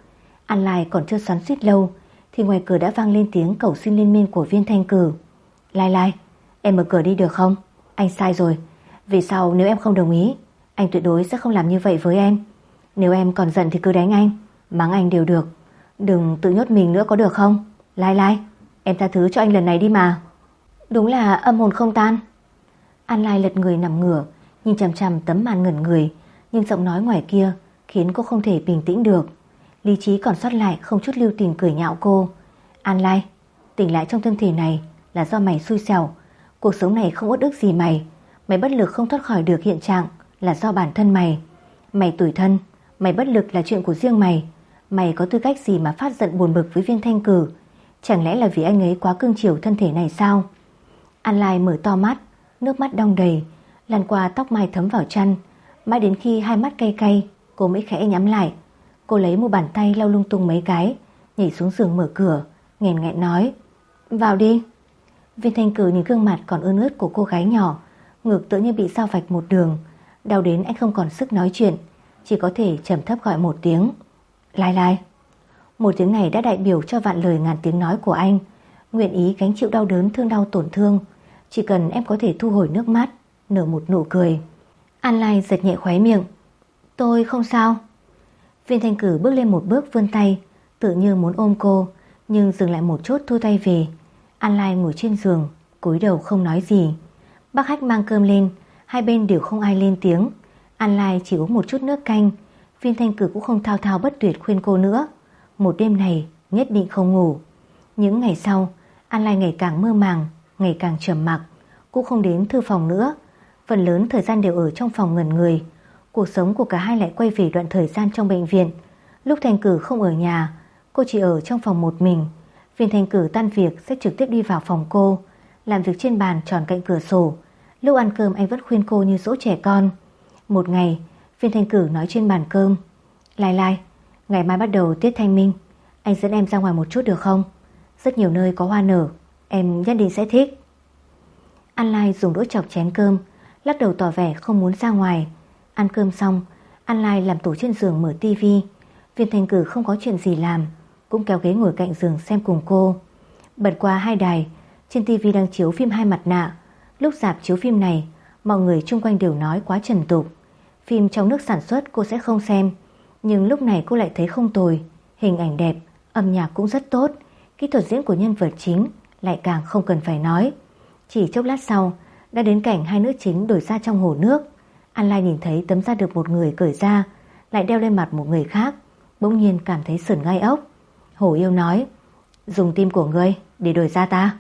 An Lai còn chưa xoắn xuýt lâu thì ngoài cửa đã vang lên tiếng cầu xin liên miên của Viên Thanh Cử. Lai Lai, em mở cửa đi được không? Anh sai rồi. Về sau nếu em không đồng ý, anh tuyệt đối sẽ không làm như vậy với em. Nếu em còn giận thì cứ đánh anh, mắng anh đều được. Đừng tự nhốt mình nữa có được không? Lai Lai, em tha thứ cho anh lần này đi mà. Đúng là âm hồn không tan. An Lai lật người nằm ngửa, nhìn chằm chằm tấm màn ngẩn người, nhưng giọng nói ngoài kia khiến cô không thể bình tĩnh được. Lý trí còn sót lại không chút lưu tình cười nhạo cô. An Lai, tỉnh lại trong thân thể này là do mày xui xẻo. Cuộc sống này không uất ức gì mày. Mày bất lực không thoát khỏi được hiện trạng là do bản thân mày. Mày tủi thân, mày bất lực là chuyện của riêng mày. Mày có tư cách gì mà phát giận buồn bực với Viên Thanh Cử? Chẳng lẽ là vì anh ấy quá cưng chiều thân thể này sao? An Lai mở to mắt, nước mắt đong đầy, lăn qua tóc mai thấm vào chăn. Mãi đến khi hai mắt cay cay, cô mới khẽ nhắm lại. Cô lấy một bàn tay lau lung tung mấy cái, nhảy xuống giường mở cửa, nghẹn nghẹn nói: Vào đi. Viên Thanh Cử nhìn gương mặt còn ươn ướt của cô gái nhỏ, ngực tự như bị dao vạch một đường, đau đến anh không còn sức nói chuyện, chỉ có thể trầm thấp gọi một tiếng: Lai Lai. Một tiếng này đã đại biểu cho vạn lời ngàn tiếng nói của anh, nguyện ý gánh chịu đau đớn thương đau tổn thương. Chỉ cần em có thể thu hồi nước mắt, nở một nụ cười. An Lai giật nhẹ khóe miệng. Tôi không sao. Viên Thanh Cử bước lên một bước vươn tay, tự như muốn ôm cô, nhưng dừng lại một chút thu tay về. An Lai ngồi trên giường, cúi đầu không nói gì. Bác khách mang cơm lên, hai bên đều không ai lên tiếng. An Lai chỉ uống một chút nước canh. Viên Thanh Cử cũng không thao thao bất tuyệt khuyên cô nữa. Một đêm này nhất định không ngủ. Những ngày sau, An Lai ngày càng mơ màng, ngày càng trầm mặc, cũng không đến thư phòng nữa. Phần lớn thời gian đều ở trong phòng ngẩn người. Cuộc sống của cả hai lại quay về đoạn thời gian trong bệnh viện. Lúc Thanh Cử không ở nhà, cô chỉ ở trong phòng một mình. Viên Thanh Cử tan việc sẽ trực tiếp đi vào phòng cô, làm việc trên bàn tròn cạnh cửa sổ. Lúc ăn cơm anh vẫn khuyên cô như dỗ trẻ con. Một ngày, Viên Thanh Cử nói trên bàn cơm: Lai Lai, ngày mai bắt đầu tiết thanh minh, anh dẫn em ra ngoài một chút được không? Rất nhiều nơi có hoa nở, em nhất định sẽ thích. An Lai dùng đũa chọc chén cơm, lắc đầu tỏ vẻ không muốn ra ngoài. Ăn cơm xong, An Lai làm tủ trên giường mở tivi. Viên Thanh Cử không có chuyện gì làm, cũng kéo ghế ngồi cạnh giường xem cùng cô. Bật qua hai đài, trên tivi đang chiếu phim Hai Mặt Nạ. Lúc rạp chiếu phim này, mọi người chung quanh đều nói quá trần tục. Phim trong nước sản xuất cô sẽ không xem, nhưng lúc này cô lại thấy không tồi. Hình ảnh đẹp, âm nhạc cũng rất tốt, kỹ thuật diễn của nhân vật chính lại càng không cần phải nói. Chỉ chốc lát sau, đã đến cảnh hai nữ chính đổi ra trong hồ nước. An Lai nhìn thấy tấm da được một người cởi ra, lại đeo lên mặt một người khác, bỗng nhiên cảm thấy sởn gai ốc. Hổ Yêu nói: Dùng tim của ngươi để đổi da ta.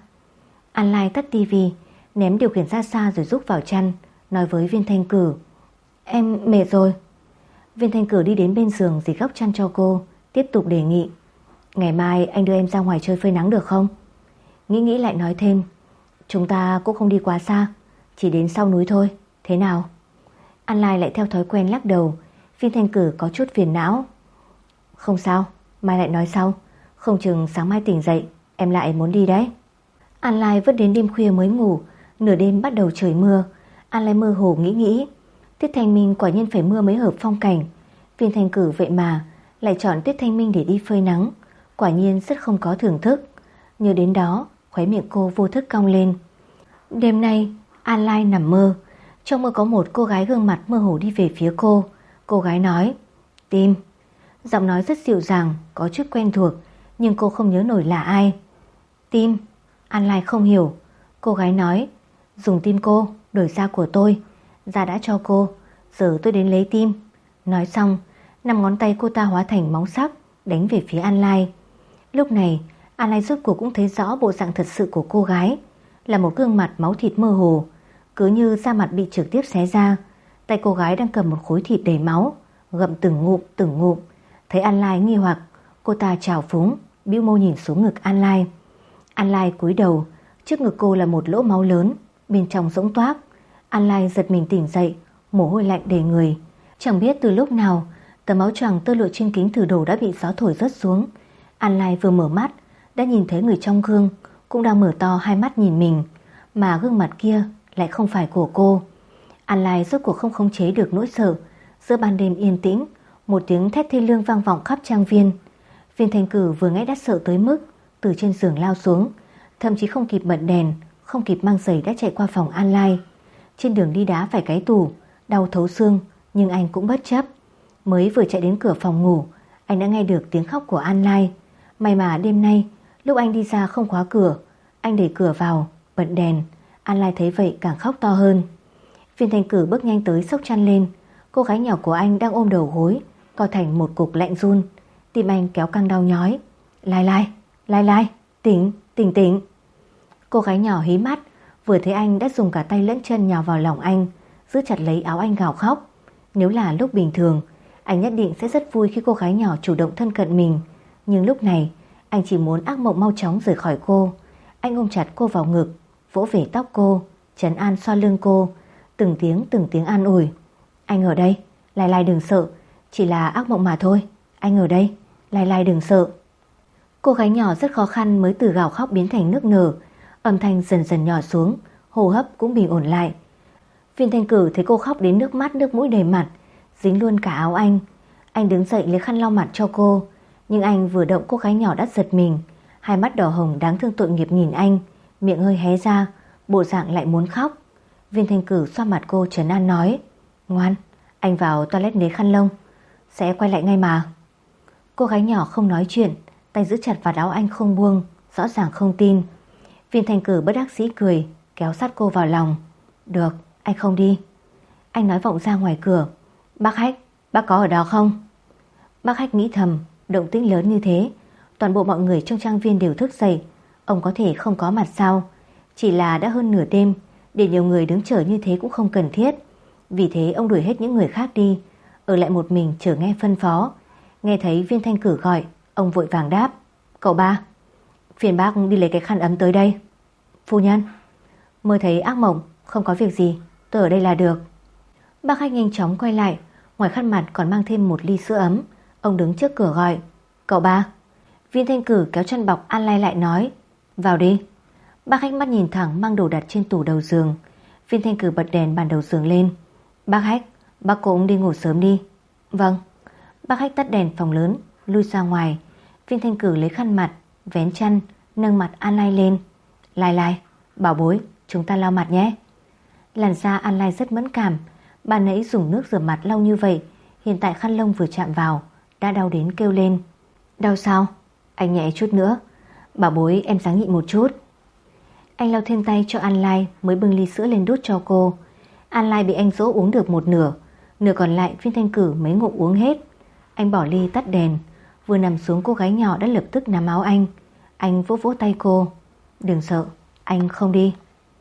An Lai tắt tivi, ném điều khiển ra xa rồi rúc vào chăn, nói với Viên Thanh Cử: Em mệt rồi. Viên Thanh Cử đi đến bên giường dì góc chăn cho cô, tiếp tục đề nghị: Ngày mai anh đưa em ra ngoài chơi phơi nắng được không? Nghĩ lại nói thêm: Chúng ta cũng không đi quá xa, chỉ đến sau núi thôi, thế nào? An Lai lại theo thói quen lắc đầu. Viên Thanh Cử có chút phiền não: Không sao, mai lại nói sau, không chừng sáng mai tỉnh dậy em lại muốn đi đấy. An Lai vẫn đến đêm khuya mới ngủ. Nửa đêm bắt đầu trời mưa. An Lai mơ hồ nghĩ tiết thanh minh quả nhiên phải mưa mới hợp phong cảnh. Viên Thanh Cử vậy mà lại chọn tiết thanh minh để đi phơi nắng, quả nhiên rất không có thưởng thức. Nhớ đến đó, khóe miệng cô vô thức cong lên. Đêm nay An Lai nằm mơ. Trong mơ có một cô gái gương mặt mơ hồ đi về phía cô. Cô gái nói: Tim. Giọng nói rất dịu dàng, có chút quen thuộc, nhưng cô không nhớ nổi là ai. Tim. An Lai không hiểu. Cô gái nói: Dùng tim cô đổi da của tôi, da đã cho cô, giờ tôi đến lấy tim. Nói xong, 5 ngón tay cô ta hóa thành móng sắc đánh về phía An Lai. Lúc này An Lai rốt cuộc cũng thấy rõ bộ dạng thật sự của cô gái, là một gương mặt máu thịt mơ hồ, cứ như da mặt bị trực tiếp xé ra. Tay cô gái đang cầm một khối thịt đầy máu, gặm từng ngụm. Thấy An Lai nghi hoặc, cô ta trào phúng bĩu môi nhìn xuống ngực An Lai. An Lai cúi đầu, trước ngực cô là một lỗ máu lớn, bên trong rỗng toác. An Lai giật mình tỉnh dậy, mồ hôi lạnh đầy người. Chẳng biết từ lúc nào, tấm áo choàng tơ lụa trên kính thử đồ đã bị gió thổi rớt xuống. An Lai vừa mở mắt đã nhìn thấy người trong gương cũng đang mở to hai mắt nhìn mình, mà gương mặt kia lại không phải của cô. An Lai rốt cuộc không khống chế được nỗi sợ. Giữa ban đêm yên tĩnh, một tiếng thét thê lương vang vọng khắp trang viên. Viên Thanh Cử vừa nghe đã sợ tới mức từ trên giường lao xuống, thậm chí không kịp bật đèn, không kịp mang giày đã chạy qua phòng An Lai. Trên đường đi đá phải cái tủ, đau thấu xương, nhưng anh cũng bất chấp. Mới vừa chạy đến cửa phòng ngủ, anh đã nghe được tiếng khóc của An Lai. May mà đêm nay, lúc anh đi ra không khóa cửa, anh đẩy cửa vào, bật đèn. An Lai thấy vậy càng khóc to hơn. Viên Thanh Cử bước nhanh tới xốc chăn lên. Cô gái nhỏ của anh đang ôm đầu gối, co thành một cục lạnh run. Tim anh kéo căng đau nhói. Lai, tỉnh. Cô gái nhỏ hí mắt, vừa thấy anh đã dùng cả tay lẫn chân nhào vào lòng anh, giữ chặt lấy áo anh gào khóc. Nếu là lúc bình thường, anh nhất định sẽ rất vui khi cô gái nhỏ chủ động thân cận mình. Nhưng lúc này, anh chỉ muốn ác mộng mau chóng rời khỏi cô. Anh ôm chặt cô vào ngực, vỗ về tóc cô, trấn an xoa lưng cô, từng tiếng an ủi. Anh ở đây, Lai đừng sợ, chỉ là ác mộng mà thôi. Anh ở đây, Lai đừng sợ. Cô gái nhỏ rất khó khăn mới từ gào khóc biến thành nức nở, âm thanh dần dần nhỏ xuống, hô hấp cũng bình ổn lại. Viên Thanh Cử thấy cô khóc đến nước mắt nước mũi đầy mặt, dính luôn cả áo anh. Anh đứng dậy lấy khăn lau mặt cho cô, nhưng anh vừa động cô gái nhỏ đã giật mình, hai mắt đỏ hồng đáng thương tội nghiệp nhìn anh, miệng hơi hé ra, bộ dạng lại muốn khóc. Viên Thanh Cử xoa mặt cô trấn an nói, ngoan, anh vào toilet lấy khăn lông, sẽ quay lại ngay mà. Cô gái nhỏ không nói chuyện, tay giữ chặt vạt áo anh không buông, rõ ràng không tin. Viên Thanh Cử bất đắc dĩ cười, kéo sát cô vào lòng. Được, anh không đi. Anh nói vọng ra ngoài cửa, bác Hách, bác có ở đó không? Bác Hách nghĩ thầm, động tĩnh lớn như thế, toàn bộ mọi người trong trang viên đều thức dậy, ông có thể không có mặt sao? Chỉ là đã hơn nửa đêm, để nhiều người đứng chờ như thế cũng không cần thiết. Vì thế ông đuổi hết những người khác đi, ở lại một mình chờ nghe phân phó. Nghe thấy Viên Thanh Cử gọi, ông vội vàng đáp, cậu ba, phiền bác đi lấy cái khăn ấm tới đây. Phu nhân, mơ thấy ác mộng, không có việc gì, tôi ở đây là được. Bác Hách nhanh chóng quay lại, ngoài khăn mặt còn mang thêm một ly sữa ấm. Ông đứng trước cửa gọi, cậu ba. Viên Thanh Cử kéo chân bọc An Lai lại nói, vào đi. Bác Hách mắt nhìn thẳng mang đồ đặt trên tủ đầu giường. Viên Thanh Cử bật đèn bàn đầu giường lên. Bác Hách, bác cũng đi ngủ sớm đi. Vâng. Bác Hách tắt đèn phòng lớn, lui ra ngoài. Viên Thanh Cử lấy khăn mặt, vén chăn, nâng mặt An Lai lên. Lai, bảo bối, chúng ta lau mặt nhé. Làn da An Lai rất mẫn cảm, bà nãy dùng nước rửa mặt lau như vậy, hiện tại khăn lông vừa chạm vào đã đau đến kêu lên. Đau sao? Anh nhẹ chút nữa. Bảo bối em ráng nhịn một chút. Anh lau thêm tay cho An Lai mới bưng ly sữa lên đút cho cô. An Lai bị anh dỗ uống được một nửa, nửa còn lại Viên Thanh Cử mấy ngụm uống hết. Anh bỏ ly tắt đèn, vừa nằm xuống cô gái nhỏ đã lập tức nắm áo anh. Anh vỗ vỗ tay cô. Đừng sợ, anh không đi.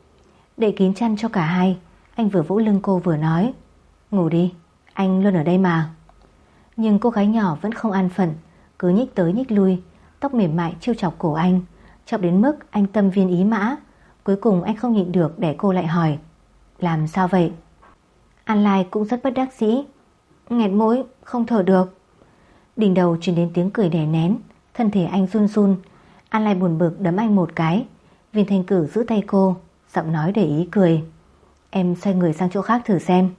Đậy kín chăn cho cả hai, anh vừa vỗ lưng cô vừa nói, ngủ đi, anh luôn ở đây mà. Nhưng cô gái nhỏ vẫn không an phận, cứ nhích tới nhích lui, tóc mềm mại trêu chọc cổ anh, chọc đến mức anh tâm viên ý mã. Cuối cùng anh không nhịn được để cô lại hỏi, làm sao vậy? An Lai cũng rất bất đắc dĩ, nghẹt mũi, không thở được. Đỉnh đầu truyền đến tiếng cười đè nén, thân thể anh run run. An Lai buồn bực đấm anh một cái. Viên Thanh Cử giữ tay cô, giọng nói để ý cười, em xoay người sang chỗ khác thử xem.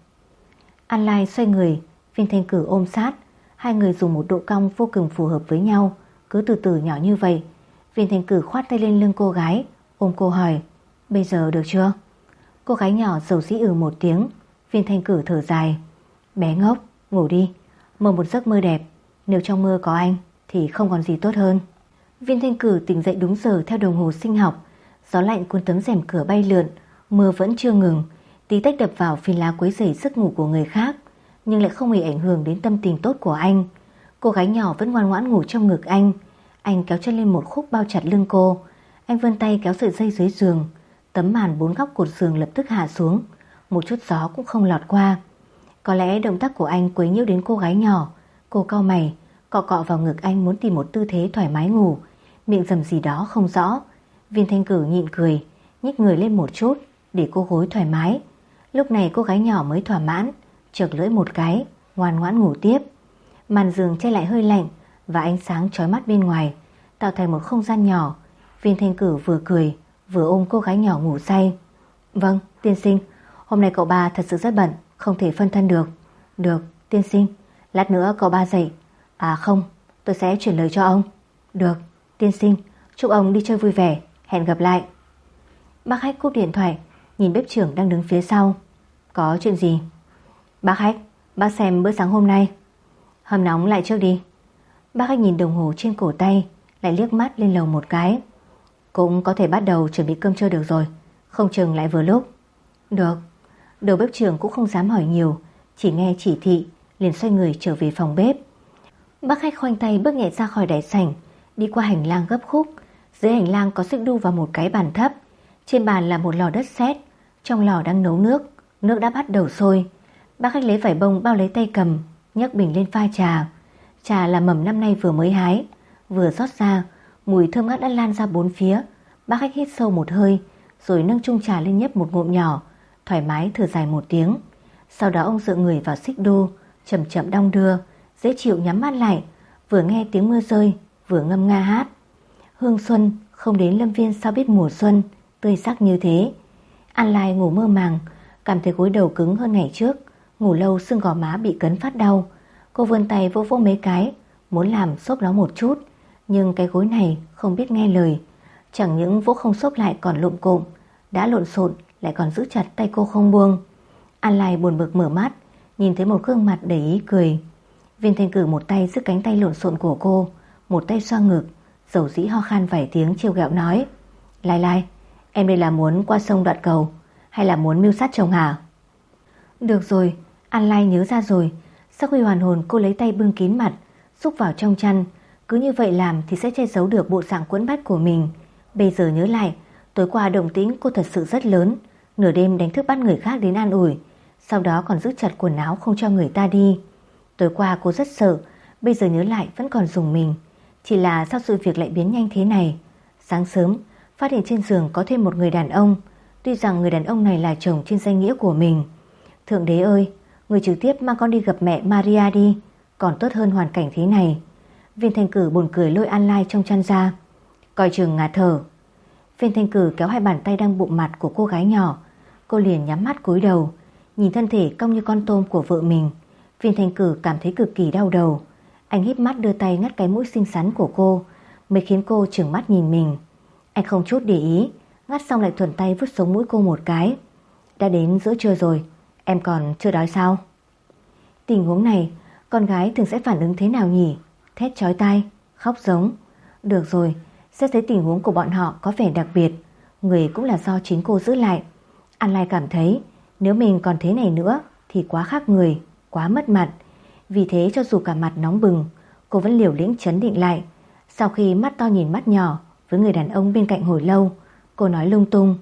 An Lai xoay người, Viên Thanh Cử ôm sát. Hai người dùng một độ cong vô cùng phù hợp với nhau, cứ từ từ nhỏ như vậy. Viên Thanh Cử khoát tay lên lưng cô gái, ôm cô hỏi, bây giờ được chưa? Cô gái nhỏ dầu dĩ một tiếng. Viên Thanh Cử thở dài, bé ngốc, ngủ đi, mơ một giấc mơ đẹp. Nếu trong mơ có anh thì không còn gì tốt hơn. Viên Thanh Cử tỉnh dậy đúng giờ theo đồng hồ sinh học. Gió lạnh cuốn tấm rèm cửa bay lượn, mưa vẫn chưa ngừng, tí tách đập vào phiến lá quấy rầy giấc ngủ của người khác, nhưng lại không hề ảnh hưởng đến tâm tình tốt của anh. Cô gái nhỏ vẫn ngoan ngoãn ngủ trong ngực anh. Anh kéo chân lên một khúc bao chặt lưng cô. Anh vươn tay kéo sợi dây dưới giường. Tấm màn bốn góc cột giường lập tức hạ xuống, một chút gió cũng không lọt qua. Có lẽ động tác của anh quấy nhiễu đến cô gái nhỏ. Cô cau mày, cọ cọ vào ngực anh muốn tìm một tư thế thoải mái ngủ, miệng rầm gì đó không rõ. Viên Thanh Cử nhịn cười, nhích người lên một chút để cô gối thoải mái. Lúc này cô gái nhỏ mới thỏa mãn, chợt lưỡi một cái, ngoan ngoãn ngủ tiếp. Màn giường che lại hơi lạnh và ánh sáng chói mắt bên ngoài, tạo thành một không gian nhỏ. Viên Thanh Cử vừa cười vừa ôm cô gái nhỏ ngủ say. Vâng, tiên sinh, hôm nay cậu ba thật sự rất bận, không thể phân thân được. Được, tiên sinh, lát nữa cậu ba dậy. À không, tôi sẽ chuyển lời cho ông. Được, tiên sinh, chúc ông đi chơi vui vẻ, hẹn gặp lại. Bác Hách cúp điện thoại, nhìn bếp trưởng đang đứng phía sau. Có chuyện gì? Bác Hách, bác xem bữa sáng hôm nay. Hâm nóng lại trước đi. Bác Hách nhìn đồng hồ trên cổ tay, lại liếc mắt lên lầu một cái. Cũng có thể bắt đầu chuẩn bị cơm trưa được rồi, không chừng lại vừa lúc. Được. Đầu bếp trưởng cũng không dám hỏi nhiều, chỉ nghe chỉ thị liền xoay người trở về phòng bếp. Bác Hách khoanh tay bước nhẹ ra khỏi đại sảnh, đi qua hành lang gấp khúc. Dưới hành lang có xích đu và một cái bàn thấp. Trên bàn là một lò đất sét, trong lò đang nấu nước, nước đã bắt đầu sôi. Bác Hách lấy vải bông bao lấy tay cầm, nhấc bình lên pha trà. Trà là mầm năm nay vừa mới hái, vừa rót ra, mùi thơm ngát đã lan ra bốn phía. Bác Hách hít sâu một hơi, rồi nâng chung trà lên nhấp một ngụm nhỏ, thoải mái thở dài một tiếng. Sau đó ông dựa người vào xích đu, chậm chậm đong đưa, dễ chịu nhắm mắt lại, vừa nghe tiếng mưa rơi, vừa ngâm nga hát. Hương xuân, không đến Lâm Viên sao biết mùa xuân tươi sắc như thế. An Lai ngủ mơ màng, cảm thấy gối đầu cứng hơn ngày trước, ngủ lâu xương gò má bị cấn phát đau. Cô vươn tay vỗ vỗ mấy cái, muốn làm xốp nó một chút, nhưng cái gối này không biết nghe lời. Chẳng những vỗ không xốp lại còn lụm cụm, đã lộn xộn lại còn giữ chặt tay cô không buông. An Lai buồn bực mở mắt, nhìn thấy một gương mặt đầy ý cười. Viên Thanh Cử một tay giữ cánh tay lộn xộn của cô, một tay xoa ngực, dầu dĩ ho khan vài tiếng trêu ghẹo nói: Lai Lai, em đây là muốn qua sông đoạn cầu hay là muốn mưu sát chồng hả? Được rồi, An Lai nhớ ra rồi. Sau khi hoàn hồn, cô lấy tay bưng kín mặt, rúc vào trong chăn. Cứ như vậy làm thì sẽ che giấu được bộ dạng quẫn bách của mình. Bây giờ nhớ lại, tối qua động tĩnh cô thật sự rất lớn, nửa đêm đánh thức bắt người khác đến an ủi, sau đó còn giữ chặt quần áo không cho người ta đi. Tối qua cô rất sợ, bây giờ nhớ lại vẫn còn rùng mình. Chỉ là sao sự việc lại biến nhanh thế này? Sáng sớm phát hiện trên giường có thêm một người đàn ông, tuy rằng người đàn ông này là chồng trên danh nghĩa của mình. Thượng đế ơi, người trực tiếp mang con đi gặp mẹ Maria đi, còn tốt hơn hoàn cảnh thế này. Viên Thanh Cử buồn cười lôi An Lai trong chăn ra. Coi chừng ngạt thở. Viên Thanh Cử kéo hai bàn tay đang bụng mặt của cô gái nhỏ. Cô liền nhắm mắt cúi đầu, nhìn thân thể cong như con tôm của vợ mình. Viên Thanh Cử cảm thấy cực kỳ đau đầu. Anh híp mắt đưa tay ngắt cái mũi xinh xắn của cô, mới khiến cô trừng mắt nhìn mình. Anh không chút để ý, ngắt xong lại thuận tay vứt sống mũi cô một cái. Đã đến giữa trưa rồi, em còn chưa đói sao? Tình huống này con gái thường sẽ phản ứng thế nào nhỉ? Thét chói tai, khóc giống. Được rồi, xét thấy tình huống của bọn họ có vẻ đặc biệt, người cũng là do chính cô giữ lại. An Lai cảm thấy nếu mình còn thế này nữa thì quá khác người, quá mất mặt. Vì thế cho dù cả mặt nóng bừng, cô vẫn liều lĩnh trấn định lại. Sau khi mắt to nhìn mắt nhỏ với người đàn ông bên cạnh hồi lâu, cô nói lung tung: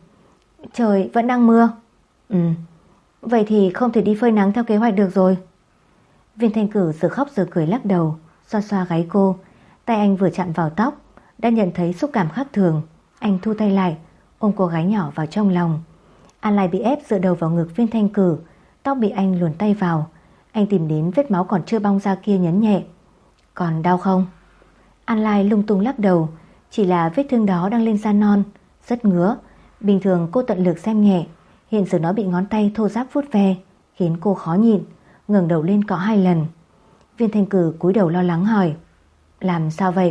Trời vẫn đang mưa. Vậy thì không thể đi phơi nắng theo kế hoạch được rồi. Viên Thanh Cử giờ khóc giờ cười lắc đầu, xoa xoa gáy cô. Tay anh vừa chạm vào tóc đã nhận thấy xúc cảm khác thường. Anh thu tay lại, ôm cô gái nhỏ vào trong lòng. An Lai bị ép dựa đầu vào ngực Viên Thanh Cử, tóc bị anh luồn tay vào. Anh tìm đến vết máu còn chưa bong ra kia nhấn nhẹ. Còn đau không? An Lai lung tung lắc đầu. Chỉ là vết thương đó đang lên da non, rất ngứa. Bình thường cô tận lực xem nhẹ, hiện giờ nó bị ngón tay thô ráp vuốt ve, khiến cô khó nhịn, ngẩng đầu lên cọ 2 lần. Viên Thanh Cử cúi đầu lo lắng hỏi: Làm sao vậy?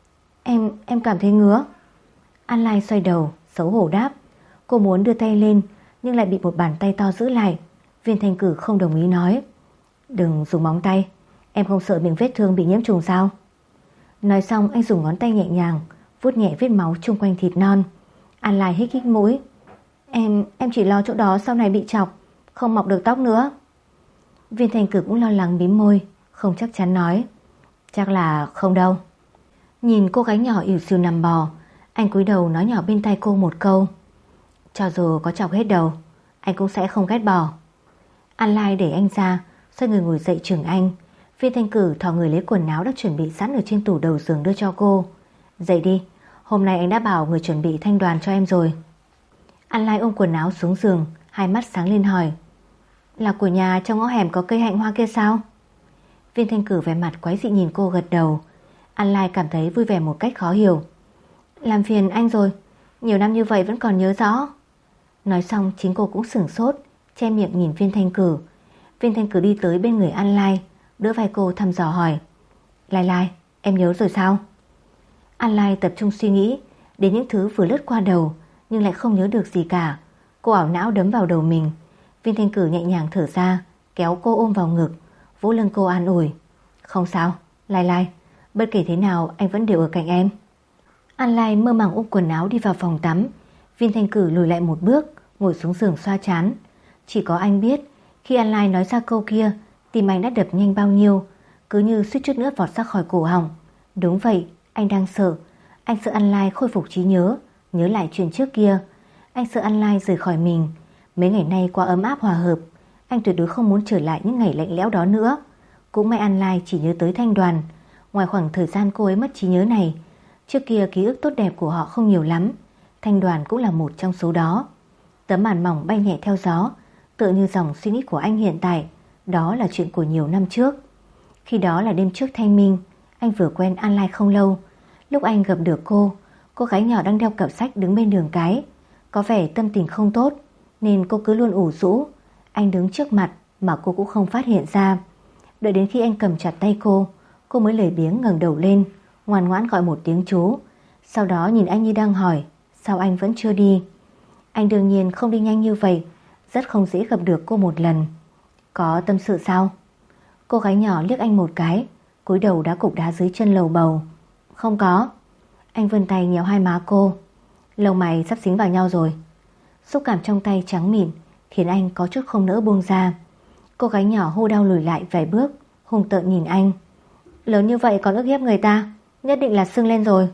Em cảm thấy ngứa. An Lai xoay đầu, xấu hổ đáp. Cô muốn đưa tay lên nhưng lại bị một bàn tay to giữ lại. Viên Thanh Cử không đồng ý nói: Đừng dùng móng tay, em không sợ miệng vết thương bị nhiễm trùng sao? Nói xong anh dùng ngón tay nhẹ nhàng vuốt nhẹ vết máu chung quanh thịt non. An Lai hít hít mũi. Em chỉ lo chỗ đó sau này bị chọc, không mọc được tóc nữa. Viên Thanh Cử cũng lo lắng mím môi, không chắc chắn nói: Chắc là không đâu. Nhìn cô gái nhỏ ỉu xìu nằm bò, anh cúi đầu nói nhỏ bên tai cô một câu: Cho dù có chọc hết đầu, anh cũng sẽ không ghét bỏ. An Lai để anh ra, xoay người ngồi dậy chừng anh. Viên Thanh Cử thò người lấy quần áo đã chuẩn bị sẵn ở trên tủ đầu giường đưa cho cô. Dậy đi, hôm nay anh đã bảo người chuẩn bị thanh đoàn cho em rồi. An Lai ôm quần áo xuống giường, hai mắt sáng lên hỏi: Là của nhà trong ngõ hẻm có cây hạnh hoa kia sao? Viên Thanh Cử vẻ mặt quái dị nhìn cô gật đầu. An Lai cảm thấy vui vẻ một cách khó hiểu. Làm phiền anh rồi, nhiều năm như vậy vẫn còn nhớ rõ. Nói xong chính cô cũng sửng sốt, che miệng nhìn Viên Thanh Cử. Viên Thanh Cử đi tới bên người An Lai, đỡ vai cô thăm dò hỏi: Lai Lai, Em nhớ rồi sao? An Lai tập trung suy nghĩ đến những thứ vừa lướt qua đầu, nhưng lại không nhớ được gì cả. Cô ảo não đấm vào đầu mình. Viên Thanh Cử nhẹ nhàng thở ra, kéo cô ôm vào ngực, vỗ lưng cô an ủi. Không sao, Lai Lai, bất kể thế nào anh vẫn đều ở cạnh em. An Lai mơ màng ôm quần áo đi vào phòng tắm. Viên Thanh Cử lùi lại một bước, ngồi xuống giường xoa trán. Chỉ có anh biết, khi An Lai nói ra câu kia, tim anh đã đập nhanh bao nhiêu, cứ như suýt chút nữa vọt ra khỏi cổ họng. Đúng vậy, anh đang sợ. Anh sợ An Lai khôi phục trí nhớ, nhớ lại chuyện trước kia. Anh sợ An Lai rời khỏi mình. Mấy ngày nay quá ấm áp hòa hợp, anh tuyệt đối không muốn trở lại những ngày lạnh lẽo đó nữa. Cũng may An Lai chỉ nhớ tới Thanh Đoàn. Ngoài khoảng thời gian cô ấy mất trí nhớ này, trước kia ký ức tốt đẹp của họ không nhiều lắm. Thanh Đoàn cũng là một trong số đó. Tấm màn mỏng bay nhẹ theo gió, tựa như dòng suy nghĩ của anh hiện tại. Đó là chuyện của nhiều năm trước. Khi đó là đêm trước thanh minh, anh vừa quen An Lai không lâu. Lúc anh gặp được cô gái nhỏ đang đeo cặp sách đứng bên đường cái, có vẻ tâm tình không tốt, nên cô cứ luôn ủ rũ. Anh đứng trước mặt mà cô cũng không phát hiện ra. Đợi đến khi anh cầm chặt tay cô mới lười biếng ngẩng đầu lên, ngoan ngoãn gọi một tiếng chú. Sau đó nhìn anh như đang hỏi sao anh vẫn chưa đi. Anh đương nhiên không đi nhanh như vậy, rất không dễ gặp được cô một lần. Có tâm sự sao? Cô gái nhỏ liếc anh một cái, cúi đầu đá cục đá dưới chân lầu bầu. Không có. Anh vươn tay nhéo hai má cô. Lông mày sắp dính vào nhau rồi. Xúc cảm trong tay trắng mịn khiến anh có chút không nỡ buông ra. Cô gái nhỏ hô đau lùi lại vài bước, hung tợn nhìn anh. Lớn như vậy còn ức hiếp người ta, nhất định là sưng lên rồi.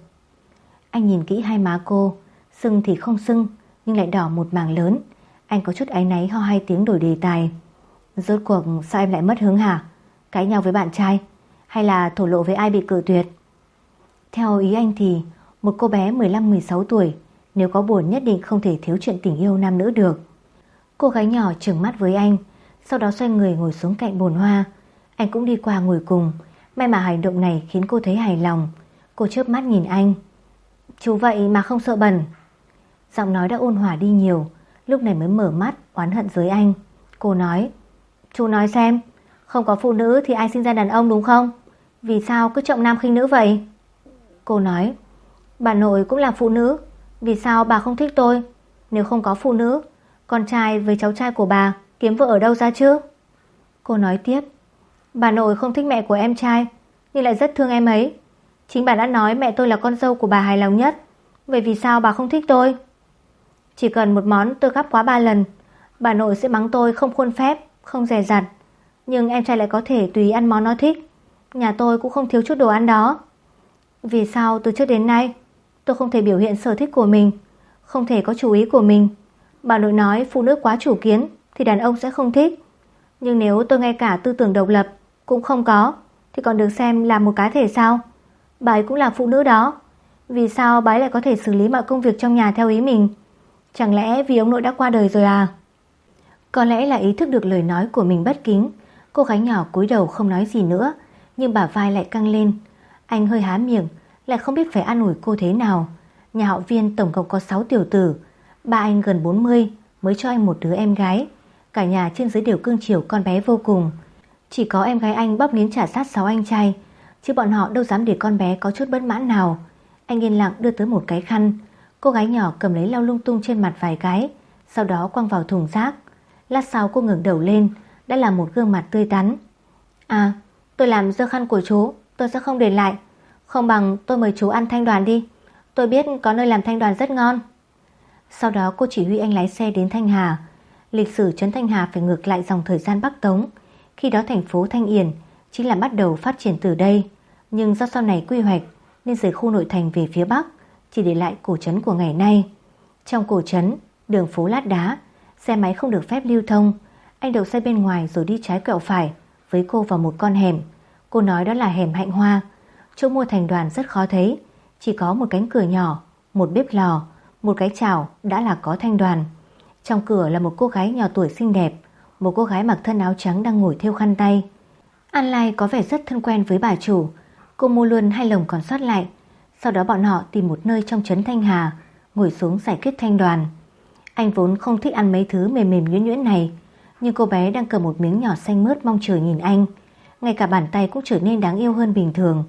Anh nhìn kỹ hai má cô, sưng thì không sưng nhưng lại đỏ một mảng lớn. Anh có chút áy náy ho hai tiếng đổi đề tài. Rốt cuộc sao em lại mất hứng hả? Cãi nhau với bạn trai hay là thổ lộ với ai bị cự tuyệt? Theo ý anh thì một cô bé 15-16 tuổi nếu có buồn nhất định không thể thiếu chuyện tình yêu nam nữ được. Cô gái nhỏ trừng mắt với anh, sau đó xoay người ngồi xuống cạnh bồn hoa. Anh cũng đi qua ngồi cùng. May mà hành động này khiến cô thấy hài lòng. Cô chớp mắt nhìn anh. Chú vậy mà không sợ bẩn? Giọng nói đã ôn hòa đi nhiều, lúc này mới mở mắt oán hận với anh. Cô nói, chú nói xem, không có phụ nữ thì ai sinh ra đàn ông đúng không? Vì sao cứ trọng nam khinh nữ vậy? Cô nói, bà nội cũng là phụ nữ, vì sao bà không thích tôi? Nếu không có phụ nữ, con trai với cháu trai của bà kiếm vợ ở đâu ra chứ? Cô nói tiếp, bà nội không thích mẹ của em trai, nhưng lại rất thương em ấy. Chính bà đã nói mẹ tôi là con dâu của bà hài lòng nhất. Vậy vì sao bà không thích tôi? Chỉ cần một món tôi gắp quá 3 lần, bà nội sẽ mắng tôi không khuôn phép, không dè dặt. Nhưng em trai lại có thể tùy ăn món nó thích. Nhà tôi cũng không thiếu chút đồ ăn đó. Vì sao từ trước đến nay tôi không thể biểu hiện sở thích của mình, không thể có chủ ý của mình? Bà nội nói phụ nữ quá chủ kiến thì đàn ông sẽ không thích. Nhưng nếu tôi ngay cả tư tưởng độc lập cũng không có thì còn được xem là một cá thể sao? Bà ấy cũng là phụ nữ đó. Vì sao bà ấy lại có thể xử lý mọi công việc trong nhà theo ý mình? Chẳng lẽ vì ông nội đã qua đời rồi à? Có lẽ là ý thức được lời nói của mình bất kính, cô gái nhỏ cúi đầu không nói gì nữa, nhưng bả vai lại căng lên. Anh hơi há miệng, lại không biết phải an ủi cô thế nào. Nhà họ Viên tổng cộng có 6 tiểu tử. Ba anh gần 40 mới cho anh một đứa em gái. Cả nhà trên dưới đều cưng chiều con bé vô cùng. Chỉ có em gái anh bóp nín trả sát 6 anh trai, chứ bọn họ đâu dám để con bé có chút bất mãn nào. Anh yên lặng đưa tới một cái khăn. Cô gái nhỏ cầm lấy lau lung tung trên mặt vài cái, sau đó quăng vào thùng rác. Lát sau cô ngẩng đầu lên, đã là một gương mặt tươi tắn. À, tôi làm dơ khăn của chú, tôi sẽ không để lại. Không bằng tôi mời chú ăn thanh đoàn đi, tôi biết có nơi làm thanh đoàn rất ngon. Sau đó cô chỉ huy anh lái xe đến Thanh Hà. Lịch sử trấn Thanh Hà phải ngược lại dòng thời gian Bắc Tống. Khi đó thành phố Thanh Yển chính là bắt đầu phát triển từ đây, nhưng do sau này quy hoạch nên rời khu nội thành về phía Bắc, chỉ để lại cổ trấn của ngày nay. Trong cổ trấn, đường phố lát đá, xe máy không được phép lưu thông. Anh đậu xe bên ngoài rồi đi trái quẹo phải với cô vào một con hẻm. Cô nói đó là hẻm Hạnh Hoa. Chỗ mua thành đoàn rất khó thấy, chỉ có một cánh cửa nhỏ, một bếp lò, một cái chảo đã là có thanh đoàn. Trong cửa là một cô gái nhỏ tuổi xinh đẹp, một cô gái mặc thân áo trắng đang ngồi thêu khăn tay. An Lai có vẻ rất thân quen với bà chủ. Cô mua luôn 2 lồng còn sót lại. Sau đó bọn họ tìm một nơi trong trấn Thanh Hà, ngồi xuống giải quyết thanh đoàn. Anh vốn không thích ăn mấy thứ mềm mềm nhuyễn nhuyễn này, nhưng cô bé đang cầm một miếng nhỏ xanh mướt mong chờ nhìn anh. Ngay cả bàn tay cũng trở nên đáng yêu hơn bình thường.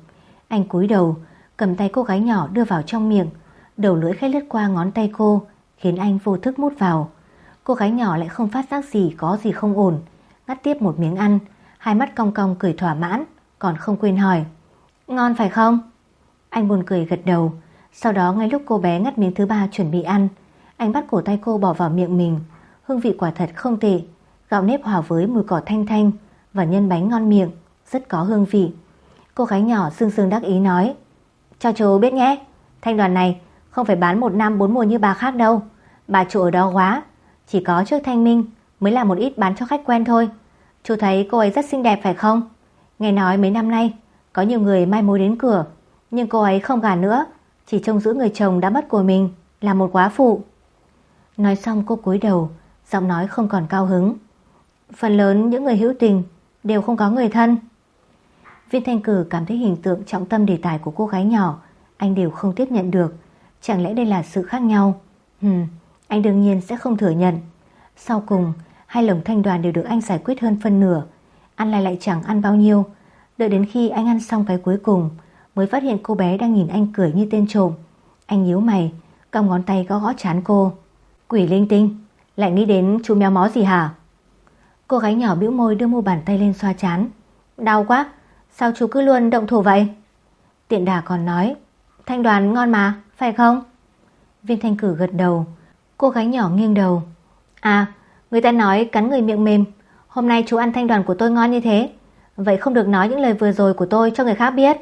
Anh cúi đầu, cầm tay cô gái nhỏ đưa vào trong miệng, đầu lưỡi khẽ lướt qua ngón tay cô, khiến anh vô thức mút vào. Cô gái nhỏ lại không phát giác gì có gì không ổn, ngắt tiếp một miếng ăn, hai mắt cong cong cười thỏa mãn, còn không quên hỏi: "Ngon phải không?" Anh buồn cười gật đầu. Sau đó ngay lúc cô bé ngắt miếng thứ ba chuẩn bị ăn, anh bắt cổ tay cô bỏ vào miệng mình. Hương vị quả thật không tệ, gạo nếp hòa với mùi cỏ thanh thanh và nhân bánh ngon miệng, rất có hương vị. Cô gái nhỏ sương sương đắc ý nói: "Cho chú biết nhé, Thanh Đoàn này không phải bán 1 năm 4 mùa như bà khác đâu. Bà chủ ở đó quá, chỉ có trước Thanh Minh mới làm một ít bán cho khách quen thôi. Chú thấy cô ấy rất xinh đẹp phải không? Nghe nói mấy năm nay có nhiều người mai mối đến cửa, nhưng cô ấy không gả nữa, chỉ trông giữ người chồng đã mất của mình, là một góa phụ." Nói xong cô cúi đầu, giọng nói không còn cao hứng: "Phần lớn những người hữu tình đều không có người thân." Viên Thanh Cử cảm thấy hình tượng trọng tâm đề tài của cô gái nhỏ anh đều không tiếp nhận được. Chẳng lẽ đây là sự khác nhau? Anh đương nhiên sẽ không thừa nhận. Sau cùng, hai lồng Thanh Đoàn đều được anh giải quyết hơn phân nửa. Ăn lại chẳng ăn bao nhiêu. Đợi đến khi anh ăn xong cái cuối cùng, mới phát hiện cô bé đang nhìn anh cười như tên trộm. Anh nhíu mày, cong ngón tay gõ gõ trán cô: "Quỷ linh tinh, lại nghĩ đến chú méo mó gì hả?" Cô gái nhỏ bĩu môi đưa mu bàn tay lên xoa trán: "Đau quá, sao chú cứ luôn động thủ vậy?" Tiện đà còn nói: "Thanh Đoàn ngon mà, phải không?" Viên Thanh Cử gật đầu. Cô gái nhỏ nghiêng đầu: "À, người ta nói cắn người miệng mềm. Hôm nay chú ăn Thanh Đoàn của tôi ngon như thế, vậy không được nói những lời vừa rồi của tôi cho người khác biết."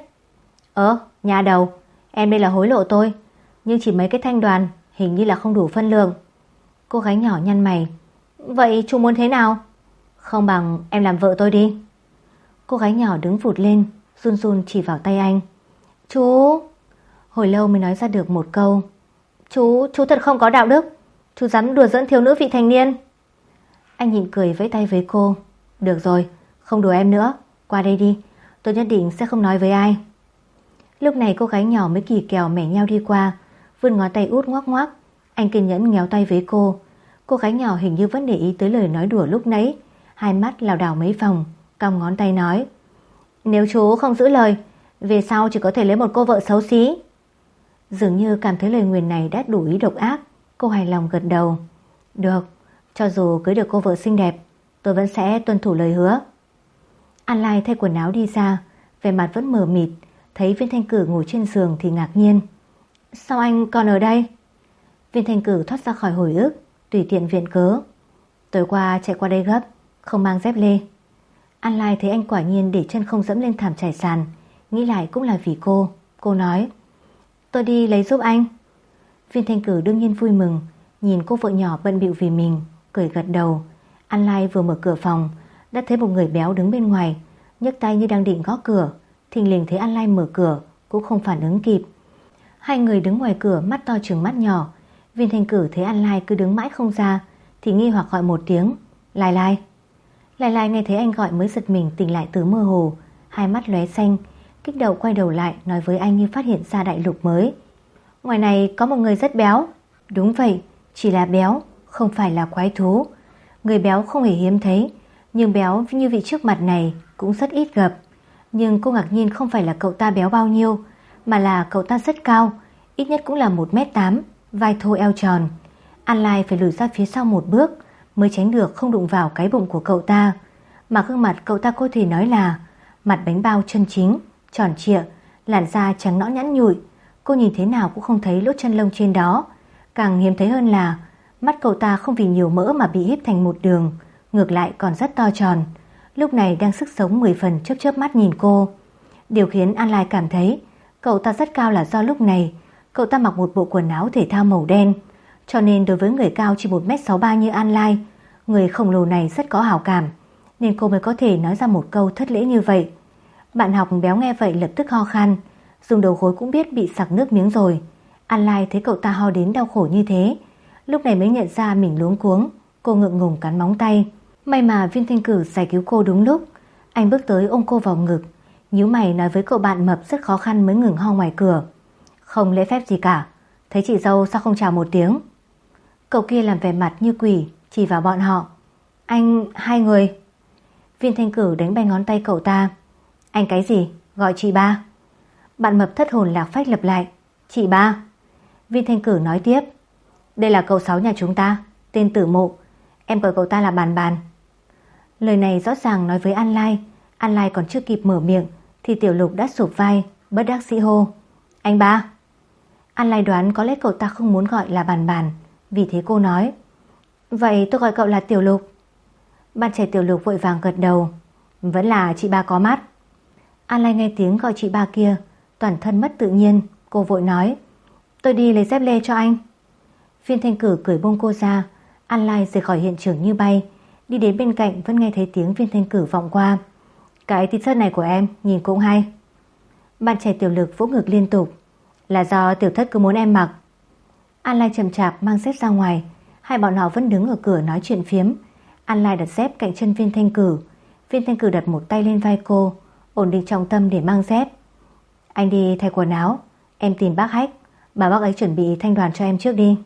Nhà đầu, em đây là hối lộ tôi, nhưng chỉ mấy cái Thanh Đoàn hình như là không đủ phân lượng." Cô gái nhỏ nhăn mày: "Vậy chú muốn thế nào?" "Không bằng em làm vợ tôi đi." Cô gái nhỏ đứng vụt lên, run run chỉ vào tay anh: "Chú..." Hồi lâu mới nói ra được một câu: Chú thật không có đạo đức, chú dám đùa giỡn thiếu nữ vị thành niên." Anh nhịn cười vẫy tay với cô: "Được rồi, không đùa em nữa, qua đây đi, tôi nhất định sẽ không nói với ai." Lúc này cô gái nhỏ mới kỳ kèo mẻ nheo đi qua, vươn ngón tay út ngoắc ngoắc. Anh kiên nhẫn nhéo tay với cô. Cô gái nhỏ hình như vẫn để ý tới lời nói đùa lúc nãy, hai mắt lảo đảo mấy vòng, cong ngón tay nói: "Nếu chú không giữ lời, về sau chỉ có thể lấy một cô vợ xấu xí." Dường như cảm thấy lời nguyền này đã đủ ý độc ác, cô hài lòng gật đầu: "Được, cho dù cưới được cô vợ xinh đẹp, tôi vẫn sẽ tuân thủ lời hứa." An Lai thay quần áo đi ra, vẻ mặt vẫn mờ mịt. Thấy Viên Thanh Cử ngồi trên giường thì ngạc nhiên: "Sao anh còn ở đây?" Viên Thanh Cử thoát ra khỏi hồi ức, tùy tiện viện cớ: "Tối qua chạy qua đây gấp, không mang dép lê." An Lai thấy anh quả nhiên để chân không dẫm lên thảm trải sàn, nghĩ lại cũng là vì cô. Cô nói: "Tôi đi lấy giúp anh." Viên Thanh Cử đương nhiên vui mừng, nhìn cô vợ nhỏ bận bịu vì mình, cười gật đầu. An Lai vừa mở cửa phòng, đã thấy một người béo đứng bên ngoài, nhấc tay như đang định gõ cửa. Thình lình thấy An Lai mở cửa, cũng không phản ứng kịp. Hai người đứng ngoài cửa, mắt to trừng mắt nhỏ. Viên Thanh Cử thấy An Lai cứ đứng mãi không ra, thì nghi hoặc gọi một tiếng: "Lai Lai." Lai Lai nghe thấy anh gọi mới giật mình tỉnh lại từ mơ hồ, hai mắt lóe xanh, kích động quay đầu lại nói với anh như phát hiện ra đại lục mới: "Ngoài này có một người rất béo." Đúng vậy, chỉ là béo, không phải là quái thú. Người béo không hề hiếm thấy, nhưng béo như vị trước mặt này cũng rất ít gặp. Nhưng cô ngạc nhiên không phải là cậu ta béo bao nhiêu, mà là cậu ta rất cao, ít nhất cũng là 1m8, vai thô eo tròn. An Lai phải lùi ra phía sau một bước mới tránh được không đụng vào cái bụng của cậu ta. Mà gương mặt cậu ta có thể nói là mặt bánh bao chân chính, tròn trịa, làn da trắng nõn nhẵn nhụi. Cô nhìn thế nào cũng không thấy lỗ chân lông trên đó. Càng hiếm thấy hơn là mắt cậu ta không vì nhiều mỡ mà bị híp thành một đường, ngược lại còn rất to tròn. Lúc này đang sức sống 10 phần, chớp chớp mắt nhìn cô. Điều khiến An Lai cảm thấy cậu ta rất cao là do lúc này cậu ta mặc một bộ quần áo thể thao màu đen, cho nên đối với người cao chỉ 1m63 như An Lai, người khổng lồ này rất có hảo cảm, nên cô mới có thể nói ra một câu thất lễ như vậy. Bạn học béo nghe vậy lập tức ho khan, dùng đầu gối cũng biết bị sặc nước miếng rồi. An Lai thấy cậu ta ho đến đau khổ như thế, lúc này mới nhận ra mình luống cuống. Cô ngượng ngùng cắn móng tay. May mà Viên Thanh Cử giải cứu cô đúng lúc. Anh bước tới ôm cô vào ngực, nhíu mày nói với cậu bạn mập rất khó khăn mới ngừng ho ngoài cửa: "Không lễ phép gì cả, thấy chị dâu sao không chào một tiếng?" Cậu kia làm vẻ mặt như quỷ, chỉ vào bọn họ: "Anh, hai người." Viên Thanh Cử đánh bay ngón tay cậu ta: "Anh cái gì, gọi chị ba." Bạn mập thất hồn lạc phách lặp lại. Chị ba. Viên Thanh Cử nói tiếp. Đây là cậu Sáu nhà chúng ta, tên Tử Mộ. Em gọi cậu ta là Bàn Bàn. Lời này rõ ràng nói với An Lai. An Lai còn chưa kịp mở miệng thì Tiểu Lục đã sụp vai, bất đắc dĩ hô. Anh ba. An Lai đoán có lẽ cậu ta không muốn gọi là Bàn Bàn, vì thế cô nói. Vậy tôi gọi cậu là Tiểu Lục. Bạn trẻ Tiểu Lục vội vàng gật đầu. Vẫn là chị ba có mắt. An Lai nghe tiếng gọi chị ba kia, toàn thân mất tự nhiên. Cô vội nói. Tôi đi lấy dép lê cho anh. Viên Thanh Cử cười buông cô ra. An Lai rời khỏi hiện trường như bay. Đi đến bên cạnh vẫn nghe thấy tiếng Viên Thanh Cử vọng qua. Cái t-shirt này của em nhìn cũng hay. Bạn trẻ Tiểu Lực vỗ ngực liên tục. Là do tiểu thất cứ muốn em mặc. An Lai chậm chạp mang dép ra ngoài. Hai bọn họ vẫn đứng ở cửa nói chuyện phiếm. An Lai đặt dép cạnh chân Viên Thanh Cử. Viên Thanh Cử đặt một tay lên vai cô, ổn định trọng tâm để mang dép. Anh đi thay quần áo. Em tìm bác Hách, bảo bác ấy chuẩn bị thanh đoàn cho em trước đi.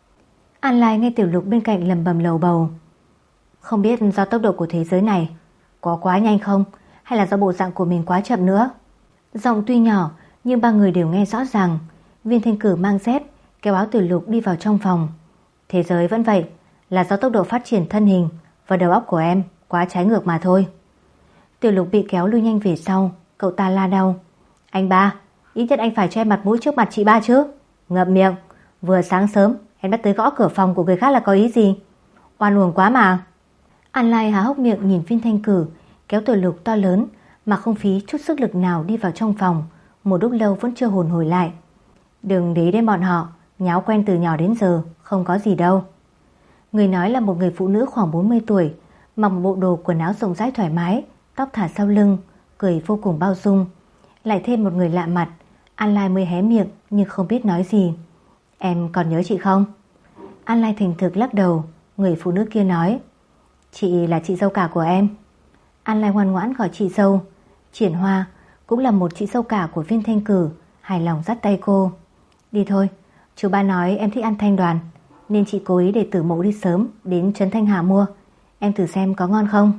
An Lai nghe Tiểu Lục bên cạnh lầm bầm lầu bầu. Không biết do tốc độ của thế giới này có quá nhanh không, hay là do bộ dạng của mình quá chậm nữa. Giọng tuy nhỏ nhưng ba người đều nghe rõ ràng. Viên Thanh Cử mang dép kéo áo Tiểu Lục đi vào trong phòng. Thế giới vẫn vậy, là do tốc độ phát triển thân hình và đầu óc của em quá trái ngược mà thôi. Tiểu Lục bị kéo lui nhanh về sau. Cậu ta la đau. Anh ba, ít nhất anh phải cho em mặt mũi trước mặt chị ba chứ. Ngậm miệng. Vừa sáng sớm em đã tới gõ cửa phòng của người khác là có ý gì? Oan uổng quá mà. An Lai há hốc miệng nhìn Viên Thanh Cử kéo Tiểu Lục to lớn mà không phí chút sức lực nào đi vào trong phòng. Một lúc lâu vẫn chưa hồn hồi lại. Đừng để ý đến bọn họ, nháo quen từ nhỏ đến giờ, không có gì đâu. Người nói là một người phụ nữ khoảng 40 tuổi, mặc một bộ đồ quần áo rộng rãi thoải mái, tóc thả sau lưng, cười vô cùng bao dung. Lại thêm một người lạ mặt. An Lai mới hé miệng nhưng không biết nói gì. Em còn nhớ chị không? An Lai thành thực lắc đầu. Người phụ nữ kia nói. Chị là chị dâu cả của em. An Lai ngoan ngoãn gọi chị dâu. Triển Hoa cũng là một chị dâu cả của Viên Thanh Cử, hài lòng dắt tay cô. Đi thôi, chú ba nói em thích ăn thanh đoàn, nên chị cố ý để Tử Mộ đi sớm đến Trấn Thanh Hà mua. Em thử xem có ngon không.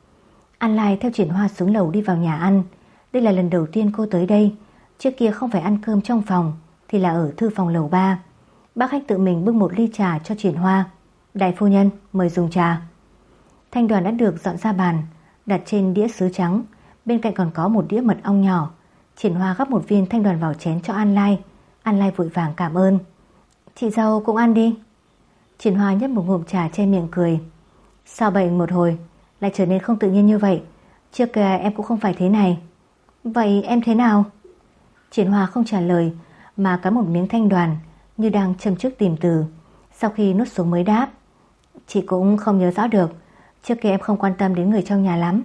An Lai theo Triển Hoa xuống lầu đi vào nhà ăn. Đây là lần đầu tiên cô tới đây. Trước kia không phải ăn cơm trong phòng thì là ở thư phòng lầu 3. Bác Hách tự mình bưng một ly trà cho Triển Hoa. Đại phu nhân mời dùng trà. Thanh đoàn đã được dọn ra bàn, đặt trên đĩa sứ trắng. Bên cạnh còn có một đĩa mật ong nhỏ. Triển Hoa gắp một viên thanh đoàn vào chén cho An Lai. An Lai vội vàng cảm ơn. Chị dâu cũng ăn đi. Triển Hoa nhấp một ngụm trà che miệng cười. Sao bệnh một hồi lại trở nên không tự nhiên như vậy? Trước kia em cũng không phải thế này. Vậy em thế nào? Triển Hoa không trả lời mà cắn một miếng thanh đoàn như đang châm chước tìm từ. Sau khi nuốt xuống mới đáp. Chị cũng không nhớ rõ được. Trước kia em không quan tâm đến người trong nhà lắm.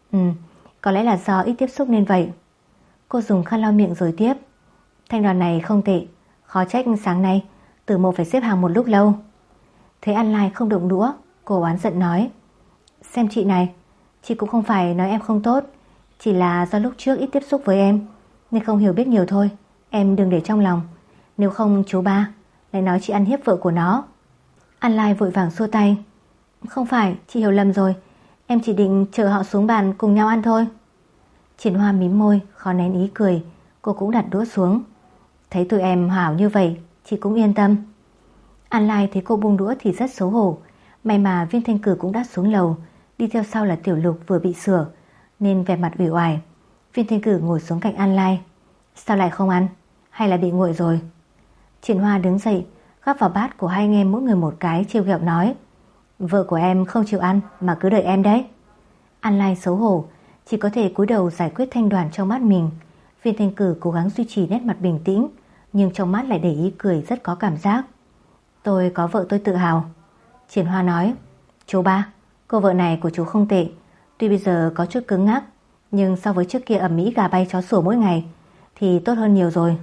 Có lẽ là do ít tiếp xúc nên vậy. Cô dùng khăn lau miệng rồi tiếp. Thanh đoàn này không tệ. Khó trách sáng nay Tử Mộ phải xếp hàng một lúc lâu. Thấy An Lai không động đũa, cô oán giận nói. Xem chị này, chị cũng không phải nói em không tốt, chỉ là do lúc trước ít tiếp xúc với em nên không hiểu biết nhiều thôi. Em đừng để trong lòng, nếu không chú ba lại nói chị ăn hiếp vợ của nó. An Lai vội vàng xua tay. Không phải, chị hiểu lầm rồi. Em chỉ định chờ họ xuống bàn cùng nhau ăn thôi. Triển Hoa mím môi, khó nén ý cười. Cô cũng đặt đũa xuống. Thấy tụi em hảo như vậy, chị cũng yên tâm. An Lai thấy cô buông đũa thì rất xấu hổ. May mà Viên Thanh Cử cũng đã xuống lầu. Đi theo sau là Tiểu Lục vừa bị sửa nên vẻ mặt uể oải. Viên Thanh Cử ngồi xuống cạnh An Lai. Sao lại không ăn? Hay là bị nguội rồi? Triển Hoa đứng dậy, gắp vào bát của hai anh em mỗi người một cái, trêu ghẹo nói. Vợ của em không chịu ăn mà cứ đợi em đấy. An Lai xấu hổ, chỉ có thể cúi đầu giải quyết thanh đoàn trong mắt mình. Viên Thanh Cử cố gắng duy trì nét mặt bình tĩnh, nhưng trong mắt lại để ý cười rất có cảm giác. Tôi có vợ tôi tự hào. Triển Hoa nói. Chú ba, cô vợ này của chú không tệ. Tuy bây giờ có chút cứng ngắc, nhưng so với trước kia ầm ĩ gà bay chó sủa mỗi ngày thì tốt hơn nhiều rồi.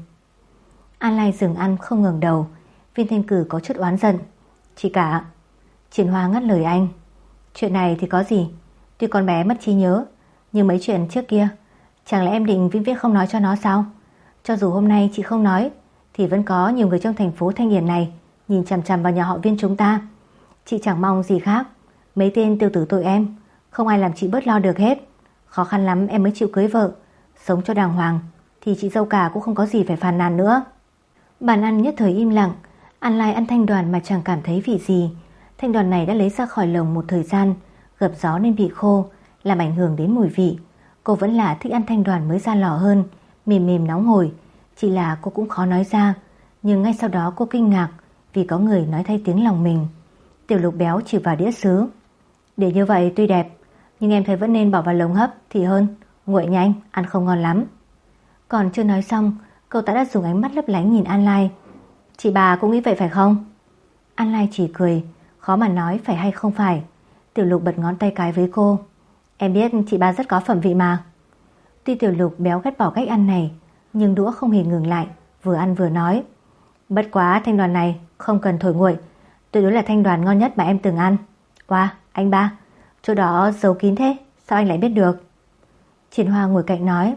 An Lai dừng ăn không ngẩng đầu. Viên Thanh Cử có chút oán giận. Chị cả. Triển Hoa ngắt lời anh. Chuyện này thì có gì? Tuy con bé mất trí nhớ, nhưng mấy chuyện trước kia chẳng lẽ em định vĩnh viễn không nói cho nó sao? Cho dù hôm nay chị không nói thì vẫn có nhiều người trong thành phố Thanh Điền này nhìn chằm chằm vào nhà họ Viên chúng ta. Chị chẳng mong gì khác. Mấy tên tiêu tử tội em, không ai làm chị bớt lo được hết. Khó khăn lắm em mới chịu cưới vợ, sống cho đàng hoàng thì chị dâu cả cũng không có gì phải phàn nàn nữa. Bàn ăn nhất thời im lặng. An Lai ăn thanh đoàn mà chẳng cảm thấy vị gì. Thanh đoàn này đã lấy ra khỏi lồng một thời gian, gập gió nên bị khô, làm ảnh hưởng đến mùi vị. Cô vẫn là thích ăn thanh đoàn mới ra lò hơn, mềm mềm nóng hổi. Chỉ là cô cũng khó nói ra. Nhưng ngay sau đó cô kinh ngạc vì có người nói thay tiếng lòng mình. Tiểu Lục béo chỉ vào đĩa sứ. Để như vậy tuy đẹp, nhưng em thấy vẫn nên bỏ vào lồng hấp thì hơn. Nguội nhanh, ăn không ngon lắm. Còn chưa nói xong, cậu ta đã dùng ánh mắt lấp lánh nhìn An Lai. Chị bà cũng nghĩ vậy phải không? An Lai chỉ cười, khó mà nói phải hay không phải. Tiểu Lục bật ngón tay cái với cô. Em biết chị bà rất có phẩm vị mà. Tuy Tiểu Lục béo ghét bỏ cách ăn này, nhưng đũa không hề ngừng lại, vừa ăn vừa nói. Bất quá thanh đoàn này không cần thổi nguội, tuyệt đối là thanh đoàn ngon nhất mà em từng ăn. Wow, anh ba, chỗ đó giấu kín thế, sao anh lại biết được? Triển Hoa ngồi cạnh nói.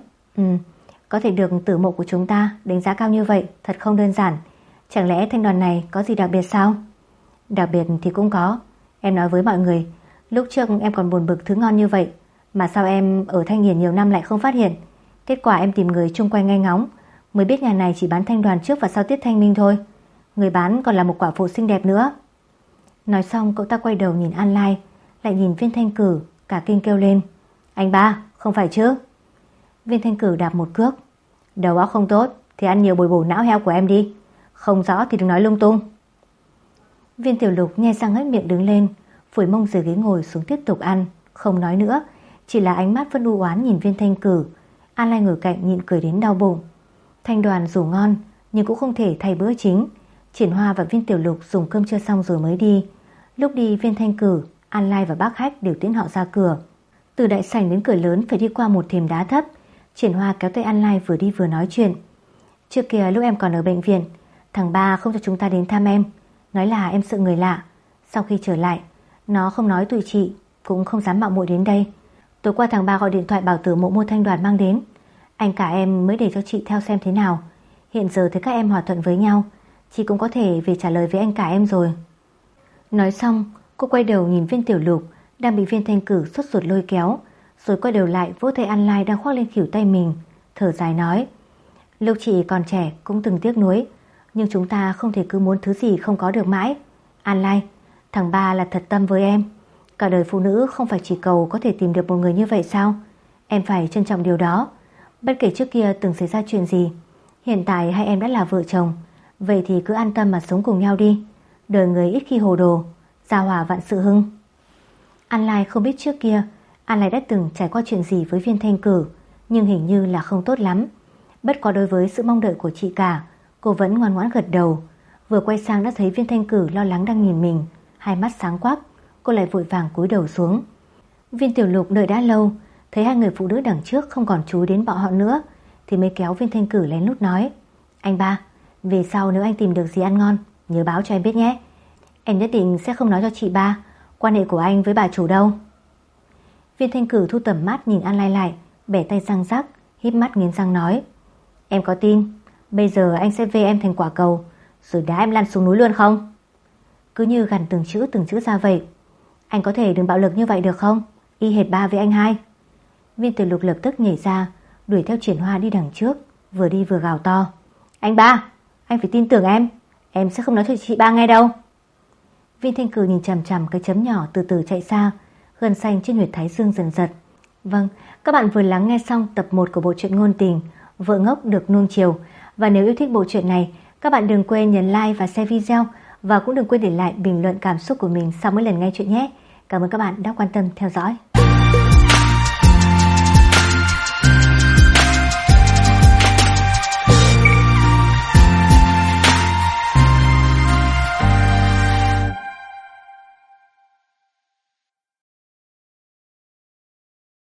Có thể được tử mộ của chúng ta đánh giá cao như vậy thật không đơn giản. Chẳng lẽ thanh đoàn này có gì đặc biệt sao? Đặc biệt thì cũng có. Em nói với mọi người, lúc trước em còn buồn bực thứ ngon như vậy, mà sao em ở Thanh Hiền nhiều năm lại không phát hiện? Kết quả em tìm người chung quanh nghe ngóng, mới biết nhà này chỉ bán thanh đoàn trước và sau tiết thanh minh thôi. Người bán còn là một quả phụ xinh đẹp nữa. Nói xong cậu ta quay đầu nhìn An Lai, lại nhìn Viên Thanh Cử, cả kinh kêu lên. Anh ba, không phải chứ? Viên Thanh Cử đạp một cước. Đầu óc không tốt thì ăn nhiều bồi bổ não heo của em đi, không rõ thì đừng nói lung tung. Viên Tiểu Lục nhe răng hết miệng đứng lên, phủi mông dưới ghế ngồi xuống tiếp tục ăn, không nói nữa, chỉ là ánh mắt vẫn u oán nhìn Viên Thanh Cử. An Lai ngồi cạnh nhịn cười đến đau bụng. Thanh đoàn dù ngon nhưng cũng không thể thay bữa chính. Triển Hoa và Viên Tiểu Lục dùng cơm trưa xong rồi mới đi. Lúc đi Viên Thanh Cử, An Lai và bác Hách đều tiễn họ ra cửa. Từ đại sảnh đến cửa lớn phải đi qua một thềm đá thấp. Triển Hoa kéo tay An Lai vừa đi vừa nói chuyện. Trước kia lúc em còn ở bệnh viện, thằng ba không cho chúng ta đến thăm em, nói là em sợ người lạ. Sau khi trở lại, nó không nói tụi chị, cũng không dám mạo muội đến đây. Tối qua thằng ba gọi điện thoại bảo Tử Mộ mua thanh đoàn mang đến. Anh cả em mới để cho chị theo xem thế nào. Hiện giờ thấy các em hòa thuận với nhau, chị cũng có thể về trả lời với anh cả em rồi. Nói xong, cô quay đầu nhìn Viên Tiểu Lục đang bị Viên Thanh Cử sốt ruột lôi kéo, rồi quay đầu lại vỗ tay An Lai đang khoác lên khuỷu tay mình, thở dài nói. Lúc chị còn trẻ cũng từng tiếc nuối, nhưng chúng ta không thể cứ muốn thứ gì không có được mãi. An Lai, thằng ba là thật tâm với em. Cả đời phụ nữ không phải chỉ cầu có thể tìm được một người như vậy sao? Em phải trân trọng điều đó. Bất kể trước kia từng xảy ra chuyện gì, hiện tại hai em đã là vợ chồng, vậy thì cứ an tâm mà sống cùng nhau đi. Đời người ít khi hồ đồ, gia hòa vạn sự hưng. An Lai không biết trước kia An Lai đã từng trải qua chuyện gì với Viên Thanh Cử, nhưng hình như là không tốt lắm. Bất quá đối với sự mong đợi của chị cả, cô vẫn ngoan ngoãn gật đầu. Vừa quay sang đã thấy Viên Thanh Cử lo lắng đang nhìn mình, hai mắt sáng quắc. Cô lại vội vàng cúi đầu xuống. Viên Tiểu Lục đợi đã lâu, thấy hai người phụ nữ đằng trước không còn chú ý đến bọn họ nữa, thì mới kéo Viên Thanh Cử lén lút nói. Anh ba, về sau nếu anh tìm được gì ăn ngon, nhớ báo cho em biết nhé. Em nhất định sẽ không nói cho chị ba quan hệ của anh với bà chủ đâu. Viên Thanh Cử thu tầm mắt nhìn An Lai lại, bẻ tay răng rắc, híp mắt nghiến răng nói. Em có tin bây giờ anh sẽ vê em thành quả cầu, rồi đá em lăn xuống núi luôn không? Cứ như gằn từng chữ ra vậy. Anh có thể đừng bạo lực như vậy được không? Y hệt ba với anh hai. Viên Tiểu Lục lập tức nhảy ra, đuổi theo Triển Hoa đi đằng trước, vừa đi vừa gào to. Anh ba, anh phải tin tưởng em sẽ không nói cho chị ba nghe đâu. Viên Thanh Cử nhìn chằm chằm cái chấm nhỏ từ từ chạy xa, gân xanh trên huyệt thái dương dần giật. Vâng, các bạn vừa lắng nghe xong tập 1 của bộ truyện ngôn tình Vợ ngốc được nuông chiều. Và nếu yêu thích bộ truyện này, các bạn đừng quên nhấn like và share video, và cũng đừng quên để lại bình luận cảm xúc của mình sau mỗi lần nghe chuyện nhé. Cảm ơn các bạn đã quan tâm theo dõi.